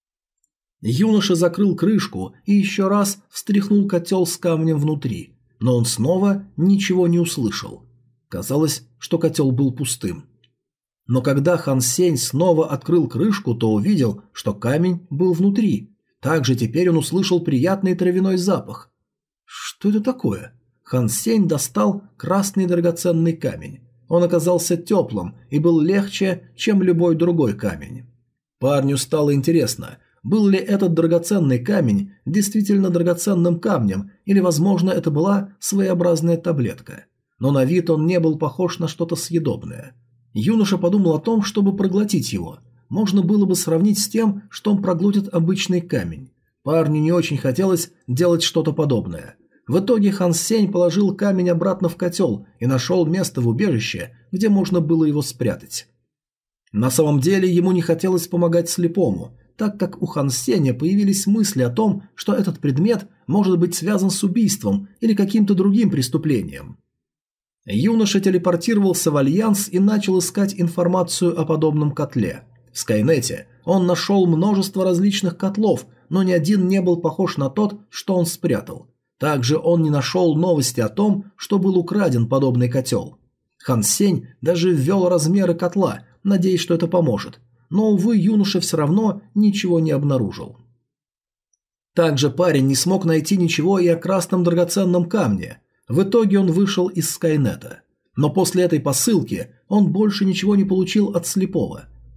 Юноша закрыл крышку и еще раз встряхнул котел с камнем внутри, но он снова ничего не услышал. Казалось, что котел был пустым. Но когда Хан Сень снова открыл крышку, то увидел, что камень был внутри. Также теперь он услышал приятный травяной запах. Что это такое? Хан Сень достал красный драгоценный камень. Он оказался теплым и был легче, чем любой другой камень. Парню стало интересно, был ли этот драгоценный камень действительно драгоценным камнем, или, возможно, это была своеобразная таблетка. Но на вид он не был похож на что-то съедобное. Юноша подумал о том, чтобы проглотить его. Можно было бы сравнить с тем, что он проглотит обычный камень. Парню не очень хотелось делать что-то подобное. В итоге Хан Сень положил камень обратно в котел и нашел место в убежище, где можно было его спрятать. На самом деле ему не хотелось помогать слепому, так как у Хан Сеня появились мысли о том, что этот предмет может быть связан с убийством или каким-то другим преступлением. Юноша телепортировался в Альянс и начал искать информацию о подобном котле. В Скайнете он нашел множество различных котлов, но ни один не был похож на тот, что он спрятал. Также он не нашел новости о том, что был украден подобный котел. Хан Сень даже ввел размеры котла, надеясь, что это поможет. Но, увы, юноша все равно ничего не обнаружил. Также парень не смог найти ничего и о красном драгоценном камне. В итоге он вышел из Скайнета. Но после этой посылки он больше ничего не получил от слепого.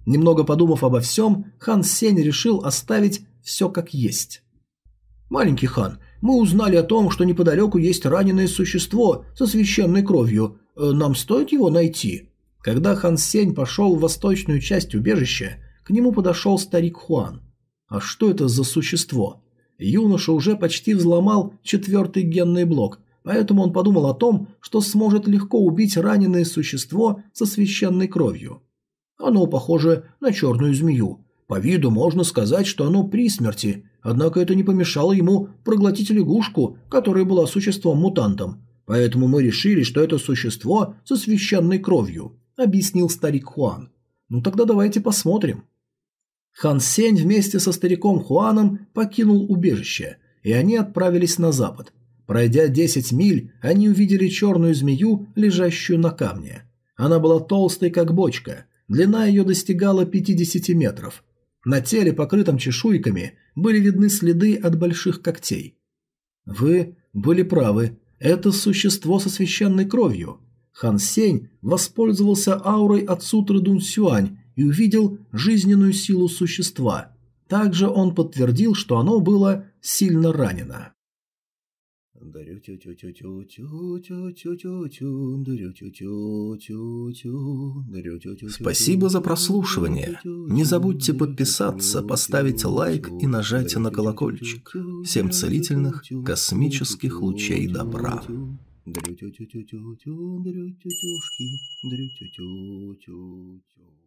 Немного подумав обо всем, Хан Сень решил оставить все как есть. «Маленький хан, мы узнали о том, что неподалеку есть раненое существо со священной кровью. Нам стоит его найти?» Когда Хан Сень пошел в восточную часть убежища, к нему подошел старик Хуан. «А что это за существо?» Юноша уже почти взломал 4-й генный блок, поэтому он подумал о том, что сможет легко убить раненое существо со священной кровью. Оно похоже на черную змею. По виду можно сказать, что оно при смерти, однако это не помешало ему проглотить лягушку, которая была существом-мутантом. Поэтому мы решили, что это существо со священной кровью, объяснил старик Хуан. Ну тогда давайте посмотрим. Хан Сень вместе со стариком Хуаном покинул убежище, и они отправились на запад. Пройдя 10 миль, они увидели черную змею, лежащую на камне. Она была толстой, как бочка, длина ее достигала 50 метров. На теле, покрытом чешуйками, были видны следы от больших когтей. «Вы были правы, это существо со священной кровью». Хан Сень воспользовался аурой от сутры Дун Сюань и увидел жизненную силу существа. Также он подтвердил, что оно было сильно ранено. Спасибо за прослушивание. Не забудьте подписаться, поставить лайк и нажать на колокольчик. Всем целительных космических лучей добра. Дрю-тю-тю-тю-тю-тю, дрю-тю-тю-тюшки, дрю-тю-тю-тю-тю.